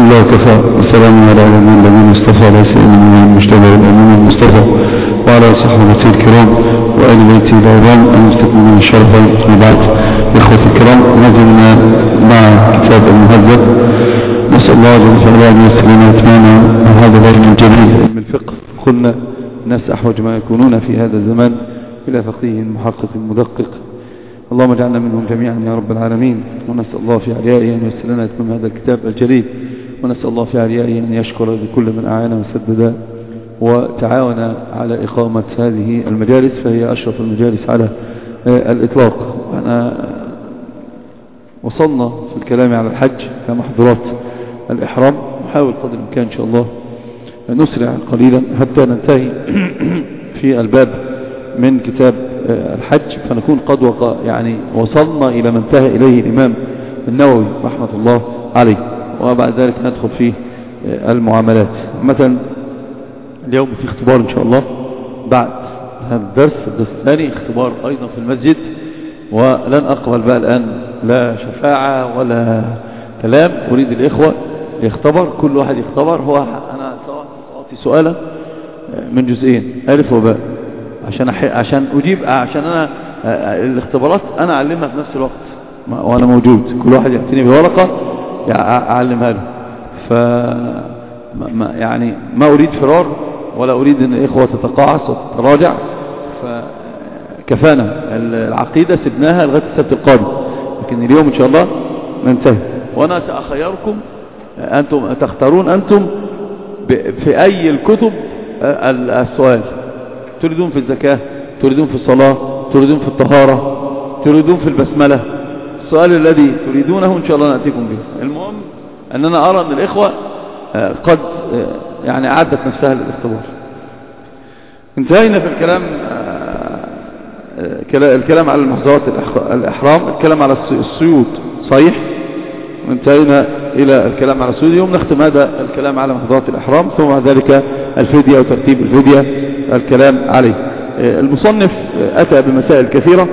الله وكفى والسلام على الذين اصطفى على سيدنا المجتبى والأمين المصطفى وعلى صحبه الكرام وآل بيته العظام أن يستكملون الشرف وبعد. إخوة الكرام، نزلنا مع كتاب المهذب، نسأل الله جل وعلا أن يسلمنا ويتمنى هذا العلم الجليل من الفقه. قلنا الناس أحوج ما يكونون في هذا الزمان إلى فقيه محقق مدقق. اللهم اجعلنا منهم جميعا يا رب العالمين. ونسأل الله في عليائه أن يسر لنا إتمام هذا الكتاب الجليل، ونسأل الله في عليائه أن يشكر لكل من أعان وسدد وتعاون على إقامة هذه المجالس، فهي أشرف المجالس على الإطلاق. أنا وصلنا في الكلام على الحج كمحظورات الإحرام، نحاول قدر الإمكان إن شاء الله نسرع قليلا حتى ننتهي في الباب من كتاب الحج، فنكون قد وصلنا إلى ما انتهى إليه الإمام النووي رحمة الله عليه، وبعد ذلك ندخل في المعاملات. مثلا اليوم في اختبار إن شاء الله بعد هذا الدرس الثاني، اختبار أيضا في المسجد، ولن أقبل بقى الآن لا شفاعة ولا كلام. أريد الإخوة يختبر، كل واحد يختبر. هو أنا سأعطي سؤالا من جزئين، ألف وباء، عشان أجيب، عشان أنا الاختبارات أنا أعلمها في نفس الوقت وأنا موجود. كل واحد يأتيني بورقة أعلمها له. يعني ما أريد فرار ولا أريد أن الإخوة تتقاعس وتتراجع. فكفانا العقيدة سبناها لغاية السبت القادم، لكن اليوم إن شاء الله ننتهي. وأنا سأخيركم، أنتم تختارون أنتم في أي الكتب السؤال. تريدون في الزكاة، تريدون في الصلاة، تريدون في الطهارة، تريدون في البسملة، السؤال الذي تريدونه إن شاء الله نأتيكم به. المهم أننا أرى أن الإخوة قد يعني أعدت نفسها للاختبار. انتهينا في الكلام على المحظورات الإحرام، الكلام على الصيود صحيح، وانتهينا إلى الكلام على الصيود. اليوم نختم هذا الكلام على محظورات الإحرام، ثم ذلك الفدية وترتيب الفدية الكلام عليه. المصنف أتى بمسائل كثيرة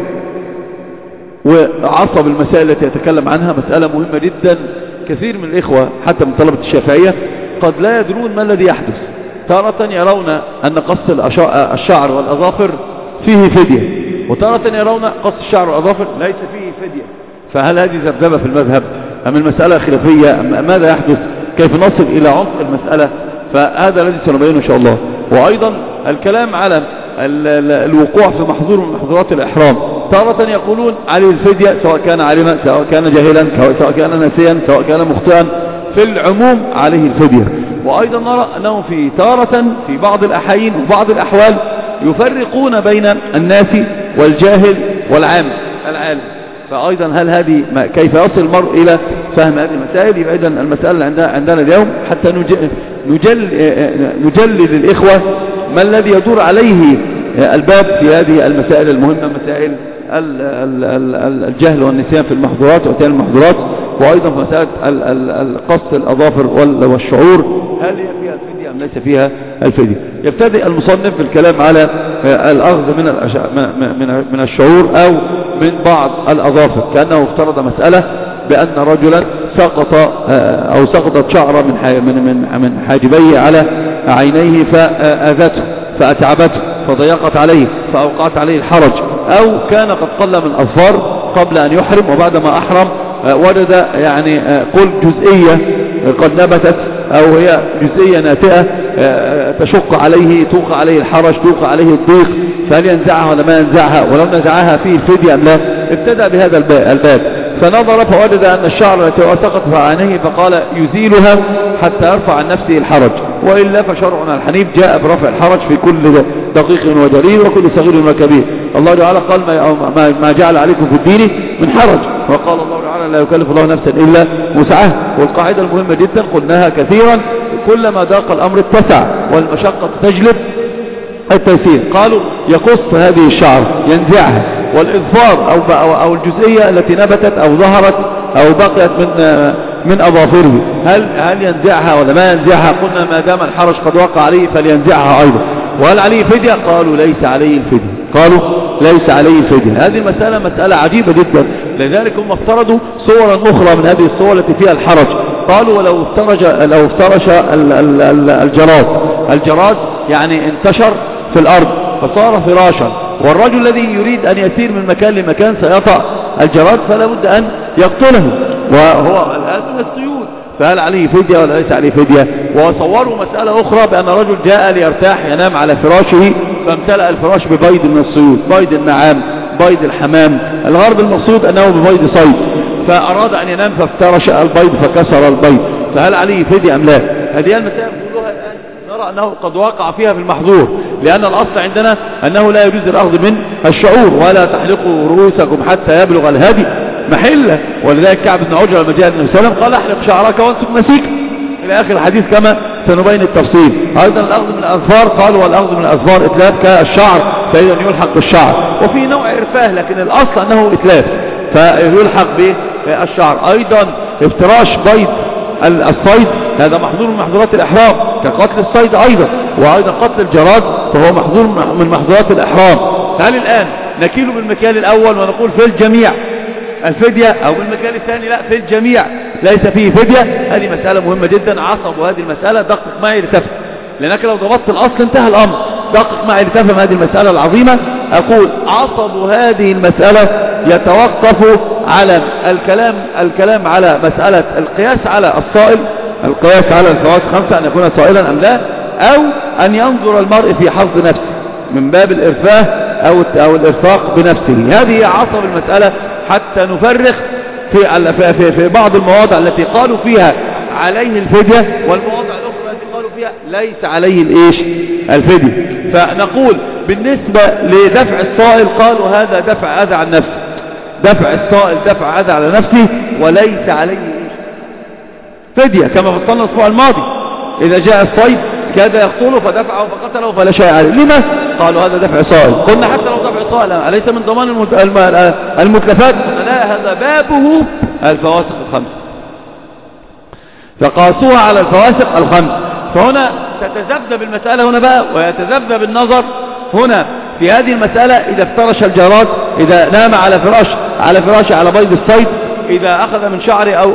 وعصب المسائل التي يتكلم عنها مسألة مهمة جدا. كثير من الإخوة حتى من طلبة الشافعية قد لا يدرون ما الذي يحدث. تارة يرون أن قص الشعر والأظافر فيه فدية، وتارة يرون قص الشعر والأظافر ليس فيه فدية. فهل هذه ذبذبة في المذهب أم المسألة خلافية أم ماذا يحدث؟ كيف نصل إلى عمق المسألة؟ فهذا الذي سنبينه إن شاء الله. وأيضا الكلام على الوقوع في محظور من محظورات الإحرام. تارة يقولون عليه الفدية سواء كان عالما سواء كان جاهلا سواء كان ناسيا سواء كان مخطئا، في العموم عليه الفدية. وأيضا نرى أنه في تارة في بعض الأحايين وبعض الأحوال يفرقون بين الناس والجاهل والعالم. فأيضا هل هذه كيف يصل المرء إلى فهم هذه المسائل؟ يبقى إذن المسألة عندنا اليوم حتى نجلل للإخوة ما الذي يدور عليه الباب في هذه المسائل المهمة، مسائل الجهل والنسيان في المحظورات وأتيان المحظورات، وأيضا في مسألة القص الأظافر والشعور، هل هي فيها الفدية أم ليس فيها الفدية؟ يبتدئ المصنف بالكلام على الأخذ من الشعور أو من بعض الأظافر، كأنه افترض مسألة بأن رجلا سقطت شعرة من حاجبيه على عينيه فآذته فأتعبته فضيقت عليه فأوقعت عليه الحرج، أو كان قد قل من أظفار قبل أن يحرم، وبعدما أحرم وجد يعني قل جزئية قد نبتت أو هي جزئية ناتئة تشق عليه، توقع عليه الحرج، توقع عليه الضيق، فهل ينزعها ولا ما ينزعها؟ ولو نزعها فيه الفدية أم لا؟ ابتدأ بهذا الباب، فنظر فوجد أن الشعر التي سقط في عينيه فقال يزيلها حتى يرفع عن نفسه الحرج، وإلا فشرعنا الحنيف جاء برفع الحرج في كل دقيق وجليل وكل صغير وكبير. الله تعالى قال ما جعل عليكم في الدين من حرج، وقال الله تعالى لا يكلف الله نفسا إلا وسعها. والقاعدة المهمة جدا قلناها كثيرا، كلما ضاق الأمر اتسع والمشقة تجلب التيسير. قالوا يقص هذه الشعر ينزعها، والإظفار أو الجزئية التي نبتت أو ظهرت أو بقيت من أظافره هل ينزعها ولا ما ينزعها؟ قلنا ما دام الحرج قد وقع عليه فلينزعها أيضا. وهل عليه فدية؟ قالوا ليس عليه الفدية. هذه مسألة عجيبة جدا، لذلك هم افترضوا صورا أخرى من هذه الصور التي فيها الحرج، قالوا لو افترش الجراد يعني انتشر في الأرض فصار فراشا، والرجل الذي يريد أن يسير من مكان لمكان سيطأ الجراد فلا بد أن يقتله، وهو الآن من الصيود، فهل عليه فدية ولا ليس عليه فدية؟ وصوروا مسألة أخرى بأن رجل جاء ليرتاح ينام على فراشه فامتلأ الفراش ببيض من الصيود، بيض النعام، بيض الحمام، الغرض المقصود أنه ببيض صيد، فأراد أن ينام فافترش البيض فكسر البيض، فهل عليه فدية أم لا؟ هذه المسائل كلها الآن نرى أنه قد وقع فيها في المحظور، لأن الأصل عندنا أنه لا يجوز الأخذ من الشعور، ولا تحلقوا رؤوسكم حتى يبلغ الهدي محلة، ولذلك كعب بن عجرة لما جاء النبي صلى الله عليه وسلم قال احلق شعرك وانسك نسيك إلى آخر الحديث كما سنبين التفصيل. أيضا الأخذ من الأظفار، قالوا والأخذ من الأظفار إتلاف كالشعر فإذا يلحق بالشعر، وفي نوع إرفاه لكن الأصل أنه إتلاف فيلحق بالشعر. أيضا افتراش بيض الصيد هذا محظور من محظورات الإحرام كقتل الصيد أيضا، وأيضا قتل الجراد فهو محظور من محظورات الإحرام. هل الآن نكيل بالمكان الأول ونقول في الجميع الفدية، أو بالمكان الثاني لا في الجميع ليس فيه فدية؟ هذه مسألة مهمة جدا، عصبوا هذه المسألة، دقق معي لتفهم، لأنك لو ضبطت الأصل انتهى الأمر. دقق معي لتفهم هذه المسألة العظيمة. أقول عصبوا هذه المسألة يتوقف على الكلام على مسألة القياس على الصائل، القياس على الفواكه خمسة أن يكون صائلا أم لا، أو أن ينظر المرء في حظ نفسه من باب الإرفاه أو الإرفاق بنفسه. هذه عصب المسألة حتى نفرق في بعض المواضع التي قالوا فيها عليه الفدية، والمواضع الأخرى التي قالوا فيها ليس عليه الفدية. فنقول بالنسبة لدفع الصائل قالوا هذا دفع أذى عن نفسه، دفع الصائل دفع أذى على نفسه وليس عليه فدية، كما فصلنا الأسبوع الماضي إذا جاء الصيد كاد يقتله فدفعه فقتله فلا شيء عليه. لما؟ قالوا هذا دفع صائل. قلنا حتى لو دفع صائل أليس من ضمان المتلفات؟ لا، هذا بابه الفواسق الخمس، فقاسوها على الفواسق الخمس. فهنا تتذبذب المسألة هنا بقى، ويتذبذب النظر هنا في هذه المسألة. إذا افترش الجراد، إذا نام على فراشه على بيض الصيد، إذا أخذ من شعره أو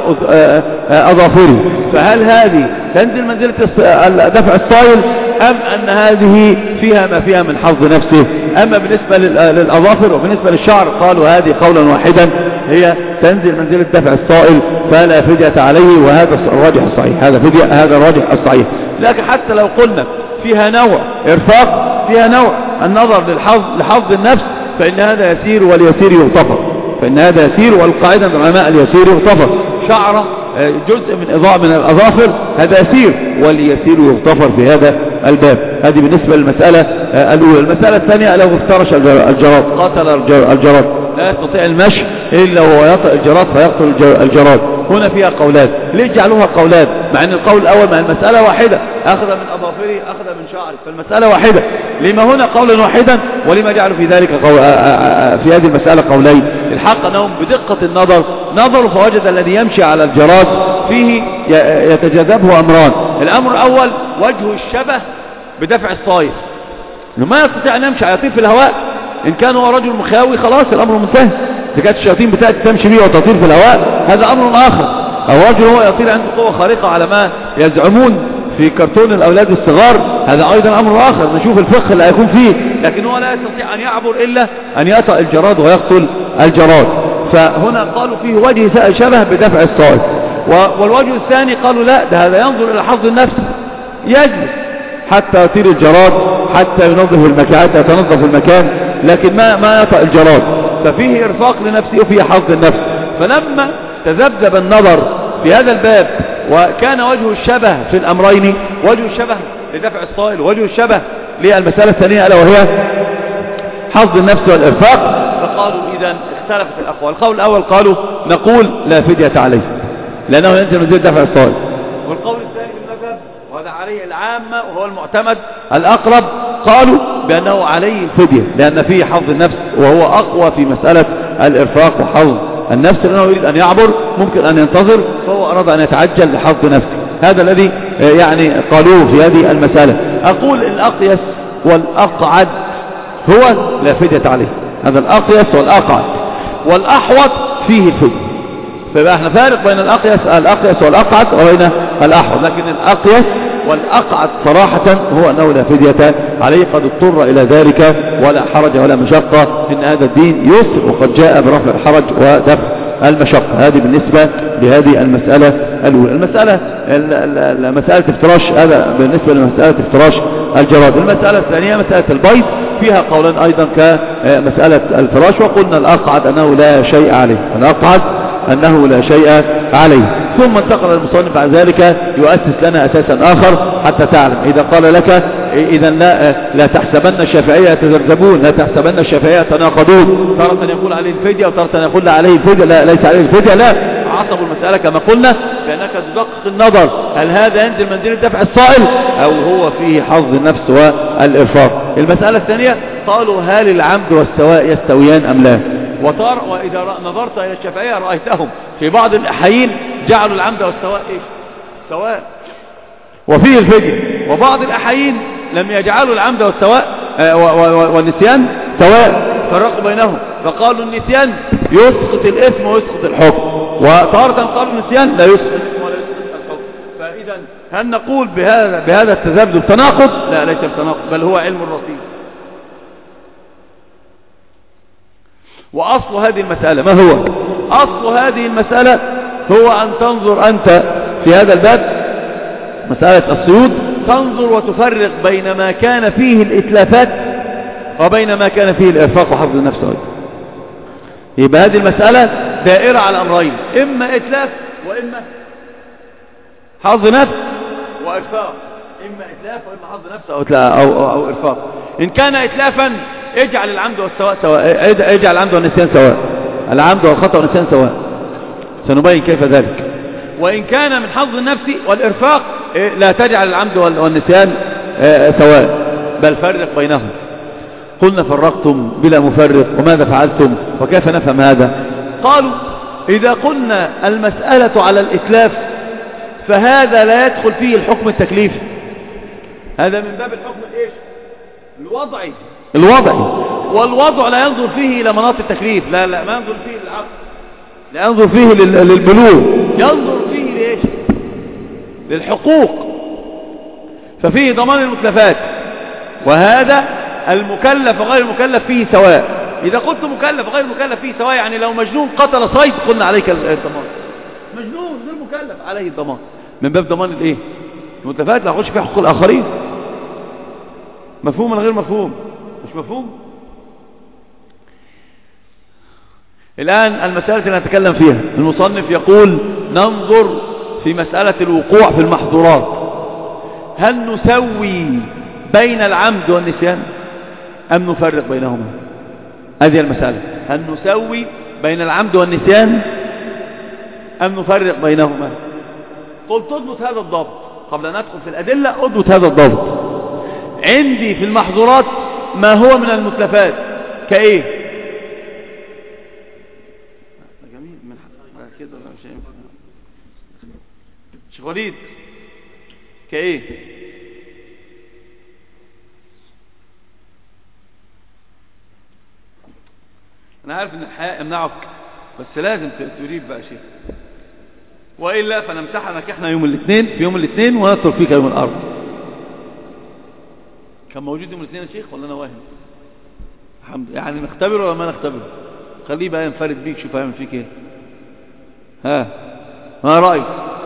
أظافره، فهل هذه تنزل منزلة دفع الصائل أم أن هذه فيها ما فيها من حظ نفسه؟ أما بالنسبة للأظافر وبالنسبة للشعر قالوا هذه قولا واحدا هي تنزل منزلة دفع الصائل فلا فدية عليه، وهذا الراجح الصحيح، هذا الراجح الصحيح. لكن حتى لو قلنا فيها نوع إرفاق، فيها نوع النظر لحظ النفس، فإن هذا يسير واليسير يغتفر، فإن هذا يسير، والقاعدة عند العلماء اليسير يغتفر. شعرة جزء من إضاءة من الأظافر هذا يسير واليسير يغتفر في هذا الباب. هذه بالنسبة للمسألة الأولى. المسألة الثانية لو افترش الجراد، قتل الجراد، لا يستطيع المشي إلا وهو يطأ الجراد فيقتل الجراد. هنا فيها قولات، ليه جعلوها قولات مع أن القول الأول مع المسألة واحدة، أخذ من أظافره أخذ من شعره، فالمسألة واحدة. لما هنا قولا واحدا ولما جعلوا في ذلك في هذه المسألة قولين؟ الحق أنهم بدقة النظر نظروا فوجد الذي يمشي على الجراد فيه يتجاذبه أمران. الأمر الأول وجه الشبه بدفع الصائل، إنه ما يستطيع أن يمشي، يطير في الهواء. إن كان هو رجل مخاوي خلاص الأمر منتهي، إذا كانت الشياطين بتأتي تمشي بيه وتطير في الهواء هذا أمر آخر. أو رجل هو يطير عنده قوة خارقة على ما يزعمون في كرتون الأولاد الصغار، هذا أيضا أمر آخر، نشوف الفقه اللي هيكون فيه. لكن هو لا يستطيع أن يعبر إلا أن يطأ الجراد ويقتل الجراد. فهنا قالوا فيه وجه شبه بدفع الصائل. والوجه الثاني قالوا لا، ده هذا ينظر إلى حظ النفس، يجلس حتى يطير الجراد، حتى ينظف المكان، حتى يتنظف المكان، لكن ما يطأ الجراد، ففيه إرفاق لنفسه وفيه حظ النفس. فلما تذبذب النظر في هذا الباب وكان وجه الشبه في الأمرين، وجه الشبه لدفع الصائل ووجه الشبه للمسألة الثانية ألا وهي حظ النفس والإرفاق، فقالوا إذن اختلفت الأقوال. القول الأول قالوا نقول لا فدية عليه لأنه ينزل منزل دفع الصائل، والقول الثاني في المذهب وهذا عليه العامة وهو المعتمد الأقرب قالوا بأنه عليه الفدية لأن فيه حظ النفس وهو أقوى في مسألة الإرفاق وحظ النفس، لأنه يريد أن يعبر ممكن أن ينتظر فهو أراد أن يتعجل لحظ نفسه. هذا الذي يعني قالوه في هذه المسألة. أقول الأقيس والأقعد هو لا فدية عليه، هذا الأقيس والأقعد، والأحوط فيه الفدية، فيبقى احنا فارق بين الأقيس والأقعد وبين الأحوط، لكن الأقيس والأقعد صراحة هو أنه لا فدية عليه، قد اضطر إلى ذلك ولا حرج ولا مشقة، إن هذا الدين يسر وقد جاء برفع الحرج ودفع المشقة. هذه بالنسبة لهذه المسألة الأولى. مسألة افتراش، هذا بالنسبة لمسألة افتراش الجراد. المسألة الثانية مسألة البيض، فيها قولان أيضا كمسألة الفراش، وقلنا الأقعد أنه لا شيء عليه، الأقعد أنه لا شيء عليه. ثم انتقل المصنف بعد ذلك يؤسس لنا أساسا آخر حتى تعلم. إذا قال لك إذا لا تحسبن الشافعية يتذبذبون، لا تحسبن الشافعية يتناقضون، تارة يقول عليه الفدية وتارة يقول عليه الفدية، لا ليس عليه الفدية، لا، عصبوا المسألة كما قلنا بأنك تدقق النظر، هل هذا ينزل منزل دفع الصائل أو هو فيه حظ النفس والإرفاق. المسألة الثانية قالوا هل العمد والسواء يستويان أم لا، وإذا نظرت إلى الشافعية رأيتهم في بعض الأحايين جعلوا العمد والسواء إيش؟ سواء وفيه الفدية، وبعض الأحايين لم يجعلوا العمد والسواء والنسيان سواء، فرقوا بينهم فقالوا النسيان يسقط الإثم ويسقط الحكم، وتارة قالوا النسيان لا يسقط الإثم ولا يسقط الحكم. فإذا هل نقول بهذا التذبذب تناقض؟ لا، ليس تناقض، بل هو علم الرصيد. وأصل هذه المسألة ما هو؟ أصل هذه المسألة هو أن تنظر أنت في هذا الباب مسألة الصيود، تنظر وتفرق بين ما كان فيه الإتلافات وبين ما كان فيه الإرفاق وحفظ النفس أيضا. يبقى هذه المسألة دائرة على أمرين، إما إتلاف وإما حفظ نفس وإرفاق، إما إتلاف وإما حفظ نفس أو إرفاق. إن كان إتلافا اجعل العمد والسواء سواء، اجعل العمد والنسيان سواء، العمد والخطأ والنسيان سواء، سنبين كيف ذلك. وإن كان من حظ النفس والإرفاق لا تجعل العمد والنسيان سواء، بل فرق بينهم. قلنا فرقتم بلا مفرق، وماذا فعلتم وكيف نفهم هذا؟ قالوا إذا قلنا المسألة على الإتلاف فهذا لا يدخل فيه الحكم التكليفي، هذا من باب الحكم الإيش؟ الوضعي، والوضع لا ينظر فيه إلى مناط التكليف، لا ما ينظر فيه للعقل، لا ينظر فيه للبلوغ، ينظر فيه لإيش؟ للحقوق، ففيه ضمان المتلفات، وهذا المكلف وغير المكلف فيه سواء. إذا قلت مكلف وغير مكلف فيه سواء، يعني لو مجنون قتل صيد قلنا عليك الضمان، مجنون غير مكلف عليه الضمان، من باب ضمان الايه؟ المتلفات، لا يخش في حقوق الآخرين. مفهوم ولا غير مفهوم؟ مش مفهوم. الآن المسألة اللي نتكلم فيها المصنف يقول ننظر في مسألة الوقوع في المحظورات، هل نسوي بين العمد والنسيان أم نفرق بينهما؟ هذه المسألة، هل نسوي بين العمد والنسيان أم نفرق بينهما؟ قلت اضبط هذا الضبط قبل أن ندخل في الأدلة، اضبط هذا الضبط. عندي في المحظورات ما هو من المتلفات كإيه؟ جميل من كده شيخ وليد، كإيه؟ أنا عارف إن الحياء يمنعك، بس لازم تريد بقى شيء، وإلا فنمتحنك إحنا يوم الاثنين، في يوم الاثنين ونترك فيك يوم الأربعاء. كان موجود يوم الاثنين يا شيخ ولا أنا واهم؟ الحمد لله. يعني نختبره ولا ما نختبره؟ خليه بقى ينفرد بيك، شوف هيعمل فيك ايه. ما رأيك؟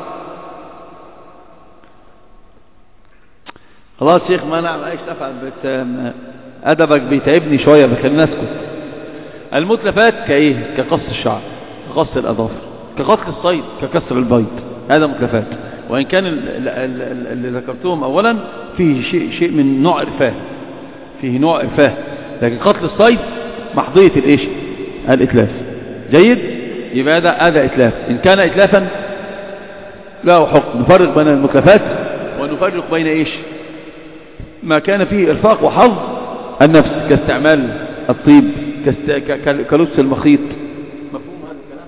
خلاص شيخ، ما نعمل ايش تفعل، أدبك بيتعبني شوية، بخلينا نسكت. المتلفات كايه؟ كقص الشعر، كقص الأظافر، كقتل الصيد، ككسر البيض، هذا متلفات. وإن كان اللي ذكرتهم أولا فيه شيء من نوع إرفاه، فيه نوع إرفاه، لكن قتل الصيد محضية الإيش؟ الإتلاف. جيد؟ يبقى هذا إتلاف. إن كان إتلافا له حكم، نفرق بين المتلفات ونفرق بين إيش؟ ما كان فيه إرفاق وحظ النفس، كاستعمال الطيب، كلبس المخيط. مفهوم هذا الكلام؟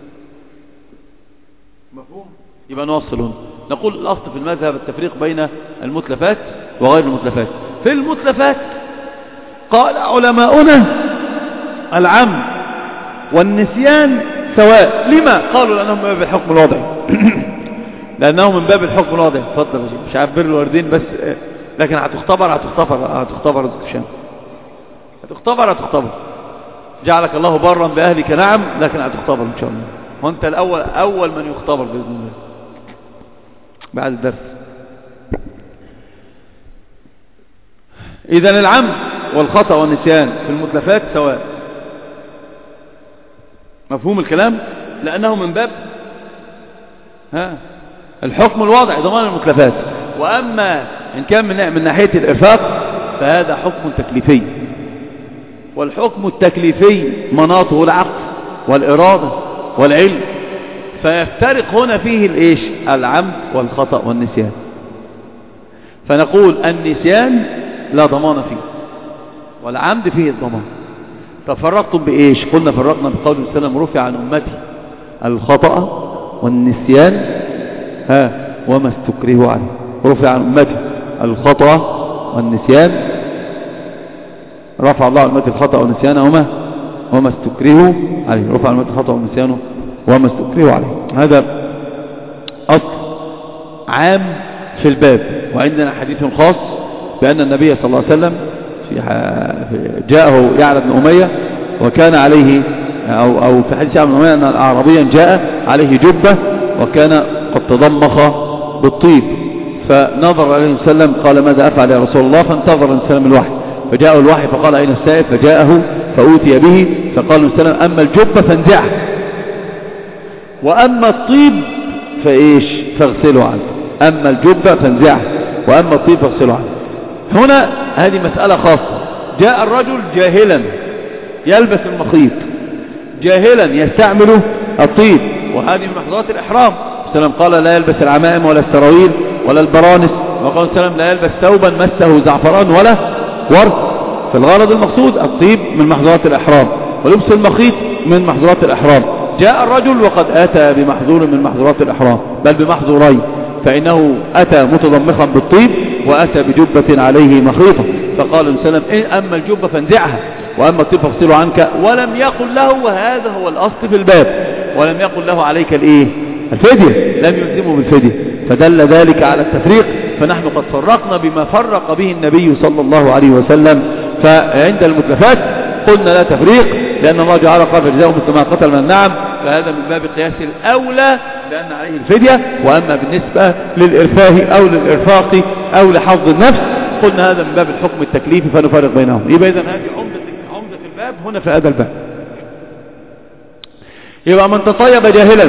مفهوم؟ يبقى نوصل هنا، نقول الأصل في المذهب التفريق بين المتلفات وغير المتلفات. في المتلفات قال علماؤنا العمد والنسيان سواء. لما قالوا؟ لأنهم من باب الحكم الوضعي لأنه من باب الحكم الوضعي. اتفضل يا شيخ. مش عارف بر الوالدين بس، لكن هتختبر هتختبر جعلك الله برا بأهلك، نعم، لكن هتختبر إن شاء الله. وانت أول من يختبر بإذن الله بعد الدرس. إذن العمد والخطأ والنسيان في المتلفات سواء. مفهوم الكلام؟ لأنه من باب الحكم الواضح ضمان المتلفات. وأما إن كان من ناحية الإرفاق فهذا حكم تكليفي، والحكم التكليفي مناطه العقل والإرادة والعلم، فيفترق هنا فيه الإيش؟ العمد والخطأ والنسيان. فنقول النسيان لا ضمان فيه، والعمد فيه الضمان. ففرقتم بإيش؟ قلنا فرقنا بقول السلام رفع عن أمتي الخطأ والنسيان وما استكرهوا عليه. رفع عن أمتي الخطأ والنسيان، رفع الله عن أمتي الخطأ والنسيان وما استكرهوا عليه. رفع عن أمتي الخطأ والنسيان وما استكرهوا عليه. هذا أصل عام في الباب. وعندنا حديث خاص بأن النبي صلى الله عليه وسلم جاءه يعلى بن أمية وكان عليه أو في حديث يعلى بن أمية أن أعرابيا جاء عليه جبة وكان قد تضمخ بالطيب، فنظر عليه وسلم قال ماذا أفعل يا رسول الله؟ فانتظر السلام الوحي، فجاءه الوحي فقال أين السائل؟ فجاءه فأوتي به، فقال السلام أما الجبة فانزعه، وأما الطيب فإيش؟ فاغسله عنه. أما الجبة فانزعه، وأما الطيب فاغسله عنه. هنا هذه مسألة خاصة. جاء الرجل جاهلا يلبس المخيط، جاهلا يستعمل الطيب، وهذه من محظورات الإحرام. السلام قال لا يلبس العمائم ولا السراويل ولا البرانس، وقال السلام لا يلبس ثوبا مسه زعفران ولا ورد. فالغرض المقصود الطيب من محظورات الإحرام، ولبس المخيط من محظورات الإحرام. جاء الرجل وقد أتى بمحظور من محظورات الإحرام، بل بمحظورين، فإنه أتى متضمخا بالطيب وأتى بجبة عليه مخيطة. فقال السلام أما الجبة فانزعها، وأما الطيب فاغسله عنك. ولم يقل له، وهذا هو الأصل في الباب، ولم يقل له عليك الفدية، لم يلزمه بالفدية. فدل ذلك على التفريق. فنحن قد فرقنا بما فرق به النبي صلى الله عليه وسلم. فعند المتلفات قلنا لا تفريق، لأن الله جعل قال فجزاؤه مثل ما قتل من النعم، فهذا من باب قياس الأولى لأن عليه الفدية. وأما بالنسبة للإرفاه أو للإرفاق أو لحظ النفس قلنا هذا من باب الحكم التكليفي، فنفرق بينهم. يبقى إذن هذه عمدة الباب هنا في هذا الباب. يبقى من تطيب جاهلا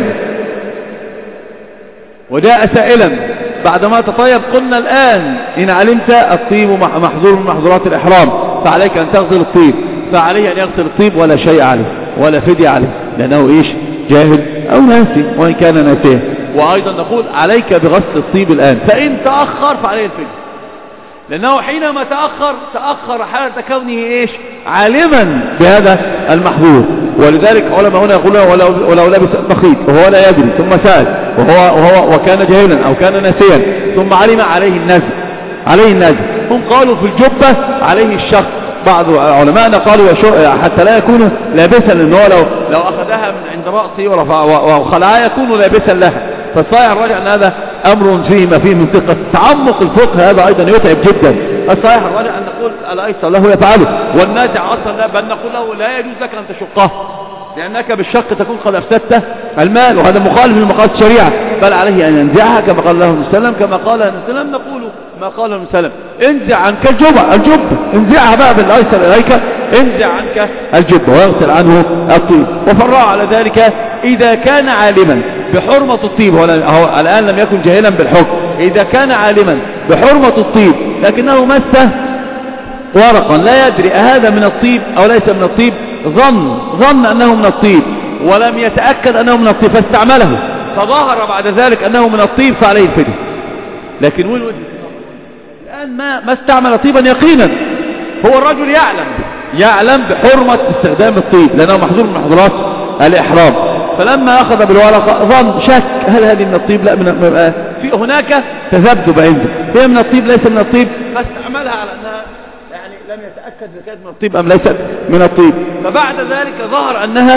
وجاء سائلا بعدما تطيب، قلنا الآن إن علمت الطيب محظور من محظورات الإحرام فعليك أن تغسل الطيب، فعليه أن يغسل الطيب ولا شيء عليه ولا فدية عليه، لأنه إيش؟ جاهل أو ناسي، وإن كان ناسيا. وأيضا نقول عليك بغسل الطيب الآن، فإن تأخر فعليه الفدية، لأنه حينما تأخر حالة كونه إيش؟ عالما بهذا المحظور. ولذلك علماء هنا يقولون ولو لبس المخيط وهو لا يدري ثم سأل وكان جاهلا أو كان ناسيا ثم علم عليه النازل. هم قالوا في الجبة عليه الشق. بعض علماءنا قالوا حتى لا يكون لابسا، لأنه لو أخذها من عند رأسه وخلعها يكون لابسا لها. فالصحيح الراجع أن هذا أمر فيه ما فيه من دقة تعمق الفقه، هذا أيضا يتعب جدا. الصحيح الراجع أن نقول الأيسر له يفعله، والنازع أصلا لا، بل نقول له لا يجوز لك أن تشقه، لأنك بالشق تكون قد أفسدت المال، وهذا مخالف لمقاصد الشريعة. بل عليه أن ينزعها كما قال له السلام، كما قال السلام نقول ما قال السلام انزع عنك الجبة انزعها بقى بالأيسر إليك، انزع عنك الجبة ويغسل عنه الطيب. وفرع على ذلك إذا كان عالما بحرمة الطيب، هو الآن لم يكن جاهلا بالحكم، إذا كان عالما بحرمة الطيب لكنه مسه ورقا لا يدري أهذا من الطيب أو ليس من الطيب، ظن أنه من الطيب ولم يتأكد أنه من الطيب فاستعمله، فظهر بعد ذلك أنه من الطيب فعليه الفدية. لكن وين وجه الآن؟ ما استعمل طيبا يقينا، هو الرجل يعلم بحرمة استخدام الطيب لأنه محظور من محظورات الإحرام، فلما أخذ بالورقة ظن شك هل هذه من الطيب؟ لا، في هناك تذبذب عنده، هي من الطيب ليس من الطيب، فاستعملها على أنها لم يتأكد إذا كانت من الطيب أم ليست من الطيب. فبعد ذلك ظهر أنها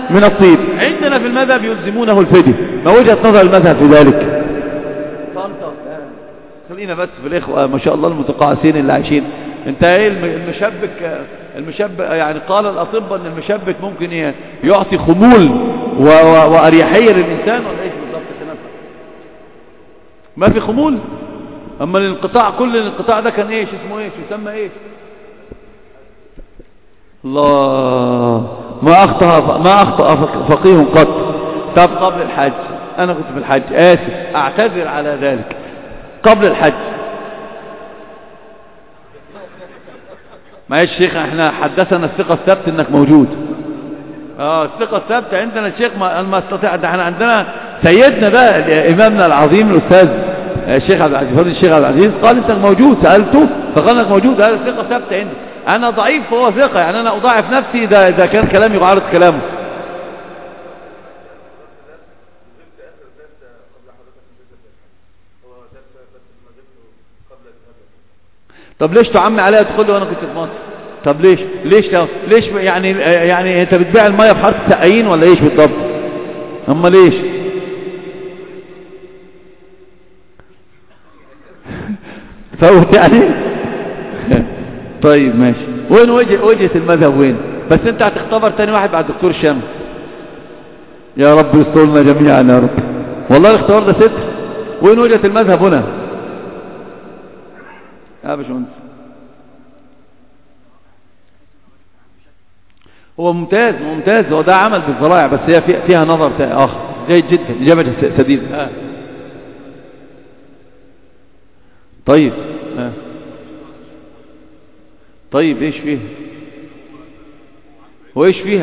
من الطيب. عندنا في المذهب يلزمونه الفدية. ما وجهة نظر المذهب في ذلك؟ خلينا بس في الإخوة ما شاء الله المتقاعسين اللي عايشين. انت ايه المشبك يعني قال الأطباء ان المشبك ممكن يعطي خمول وأريحية للإنسان ولا ايش بالضبط كده؟ ما في خمول. اما الانقطاع كل الانقطاع ده كان ايش اسمه ايش يسمى ايش؟ الله ما أخطأ فقيه قط. طب قبل الحج انا كنت في الحج آسف اعتذر على ذلك. قبل الحج ما يا شيخ احنا حدثنا الثقة الثابت انك موجود. الثقة الثابتة عندنا الشيخ ما استطيع. ده احنا عندنا سيدنا بقى امامنا العظيم الاستاذ الشيخ عبد العزيز فضل الشيخ عبد العزيز قال انت موجود سألته فقال انك موجود. هذا الثقة ثابتة عندي. انا ضعيف فهو ثقة يعني انا اضاعف نفسي اذا كان كلامي يعارض كلامه. طب ليش تعمي عليها تقول له انا كنت في مصر؟ طب ليش يعني انت بتبيع الميه في حاره السقايين ولا ايش بالضبط؟ اما ليش فوت يعني طيب ماشي. وين وجهة المذهب وين؟ بس انت هتختبر تاني واحد بعد الدكتور شامل. يا رب يسترنا جميعا يا رب. والله الاختبار ده ستر. وين وجهة المذهب هنا يا باشمهندس؟ هو ممتاز هو ده عمل بالذراع بس هي فيها نظر آخر جيد جدا. إجابة سديدة. طيب طيب ايش فيها؟ وايش فيها؟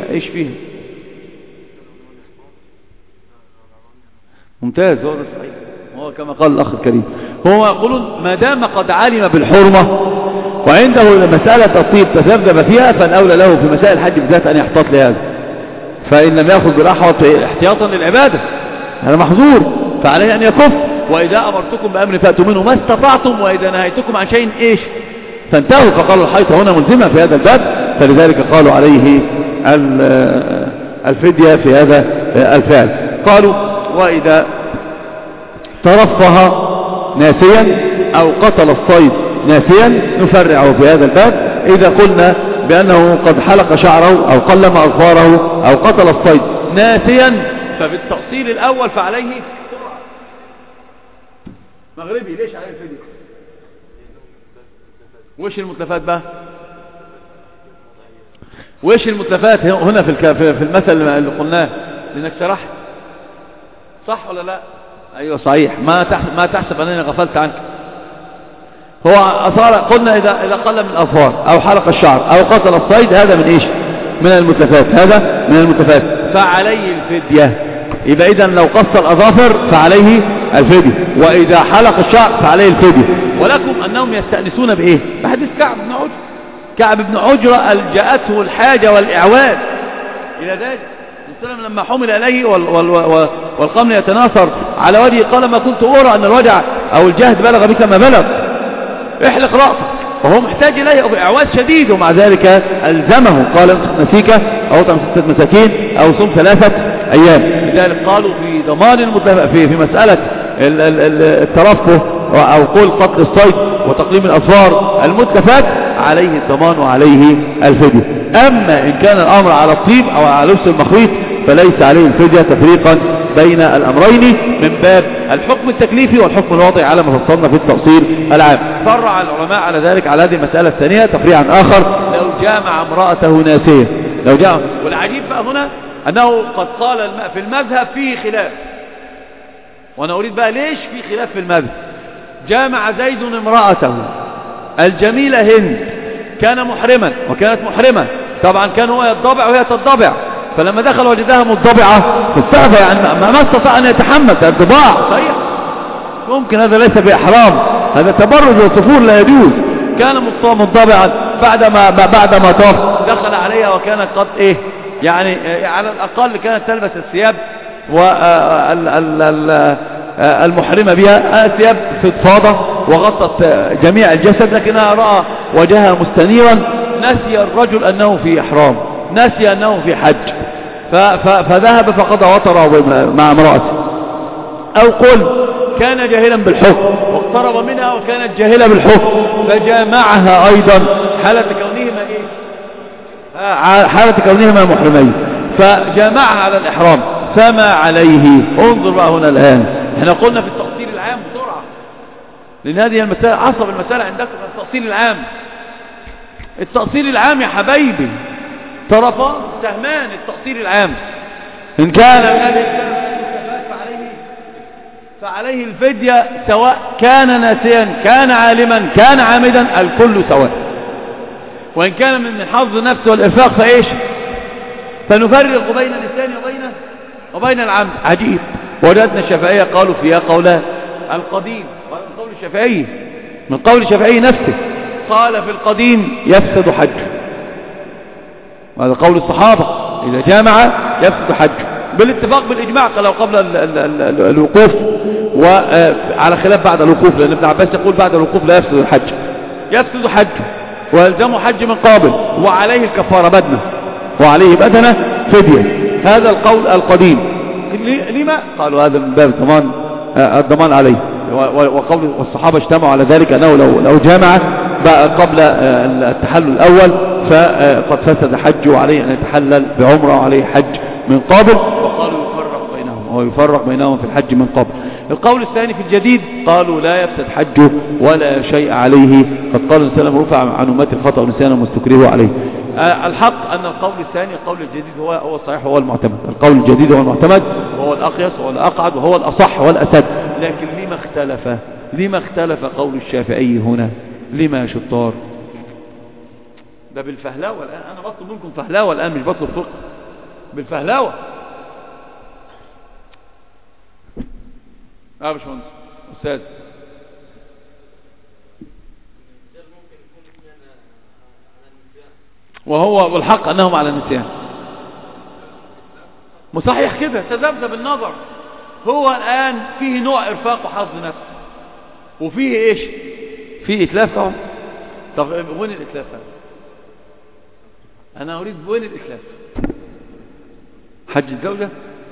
ممتاز هو ده صحيح. هو كما قال الأخ الكريم هو يقولون ما دام قد علم بالحرمة وعنده مسألة الطيب تذبذب فيها فالأولى له في مسائل الحج بالذات أن يحتاط لهذا. فإن لم يأخذ بالأحوط احتياطا للعبادة هذا محظور فعليه أن يكف. وإذا أمرتكم بأمر فأتوا منه ما استطعتم وإذا نهيتكم عن شيء إيش فانتهوا. فقالوا الحيط هنا ملزمة في هذا الباب فلذلك قالوا عليه الفدية في هذا الفعل. قالوا وإذا ترفه ناسيا أو قتل الصيد ناسيا نفرعه في هذا الباب. إذا قلنا بأنه قد حلق شعره أو قلم أظفاره أو قتل الصيد ناسيا فبالتفصيل الأول فعليه مغربي. ليش عليه الفدية؟ وش المتلفات بقى؟ وش المتلفات هنا في المثل اللي قلناه لأنك شرحت صح ولا لا؟ أيوة صحيح. ما تحسب أنني غفلت عنك. هو أصار قلنا إذا قل من الأظفار أو حلق الشعر أو قتل الصيد هذا من إيش؟ من المتلفات. هذا من المتلفات فعليه الفدية. يبقى إذن لو قص الأظافر فعليه الفدية وإذا حلق الشعر فعليه الفدية. ولكم أنهم يستأنسون بإيه؟ بحديث كعب بن عجرة ألجأته الحاجة والإعواز إلى ذلك. السلام لما حمل إليه والقمل يتناثر على وجهه قال ما كنت أرى أن الوجع أو الجهد بلغ بك ما بلغ احلق رأسك. وهو محتاج إليه إعواز شديد ومع ذلك ألزمه قال امسك نسيك أو اطعم 6 مساكين أو صم 3 أيام. لذلك قالوا في ضمان في مسألة الترفه أو قول قتل الصيد وتقليم الأظفار المتلفات عليه الضمان وعليه الفدية. أما إن كان الأمر على الطيب أو على لبس المخيط فليس عليه الفدية تفريقا بين الأمرين من باب الحكم التكليفي والحكم الوضعي على ما فصلنا في التفصيل العام. فرع العلماء على ذلك على هذه المسألة الثانية تفريعا آخر لو جامع امرأته ناسية. والعجيب بقى هنا أنه قد قال في المذهب فيه خلاف وأنا أريد بقى ليش في خلاف في المذهب. جامع زيد امرأته الجميلة هند كان محرما وكانت محرمة طبعا كان هو يتضبع وهي تتضبع فلما دخل وجدها متضبعة فاستغفى يعني ما استطاع أن يتحمل الضباع صحيح ممكن هذا ليس بإحرام هذا تبرج وصفور لا يجوز. كان متضبعا بعدما طاف دخل عليها وكانت قد ايه يعني على الأقل كانت تلبس الثياب المحرمة بها ثياب فضفاضة وغطت جميع الجسد لكنها رأى وجهها مستنيرا. نسي الرجل أنه في إحرام نسي أنه في حج فذهب فقضى وطره مع امرأته. أو قل كان جاهلا بالحكم واقترب منها وكانت جاهلة بالحكم فجامعها أيضا حالة كونهما حالة كونهما محرمين، فجامعها على الإحرام فما عليه. انظر بقى هنا الآن، احنا قلنا في التقصير العام بسرعة لأن هذه المسألة عصب المسألة عندكم. التقصير العام، التقصير العام يا حبايبي طرفان سهمان. التقصير العام إن كان من الإنسان فعليه الفدية سواء كان ناسيا كان عالما كان عامدا، الكل سواء. وإن كان من حظ نفسه والإرفاق فإيش؟ فنفرق بين النسيان وبين العمد. عجيب. وجدنا الشافعية قالوا فيها قولان، القديم من قول الشافعي، من قول الشافعي نفسه قال في القديم يفسد حجه، وهذا قول الصحابة إذا جامع يفسد حجه بالاتفاق بالإجماع لو قبل الوقوف، وعلى خلاف بعد الوقوف، لأن ابن عباس يقول بعد الوقوف لا يفسد الحج، يفسد حجه ويلزمه حج من قابل وعليه الكفارة بدنة وعليه بدنة فدية. هذا القول القديم. لما قالوا هذا من باب الضمان عليه، وقول والصحابة اجتمعوا على ذلك أنه لو جامع قبل التحلل الأول فقد فسد حجه وعليه أن يتحلل بعمره وعليه حج من قابل، وقالوا يفرق بينهم ويفرق بينهم في الحج من قابل. القول الثاني في الجديد قالوا لا يفسد حجه ولا شيء عليه، قد قال السلام رفع عن أمتي الخطأ ونسيانا مستكره عليه. الحق أن القول الثاني القول الجديد هو الصحيح وهو المعتمد. القول الجديد هو المعتمد وهو الأقيس وهو الأقعد وهو الأصح والأسد. لكن لما اختلف قول الشافعي هنا؟ لما يا شطار؟ ده بالفهلاوة الآن. أنا بطلب منكم فهلاوة الآن، مش بطلب فقه، بالفهلاوة. يا باشمهندس أستاذ، وهو والحق أنهم على النسيان. مصحيح كده، تذبذب النظر. هو الآن فيه نوع إرفاق وحظ نفس، وفيه إيش؟ فيه إتلاف طبعا. طب وين الإتلاف هذا؟ أنا أريد وين الإتلاف؟ حج الزوجة؟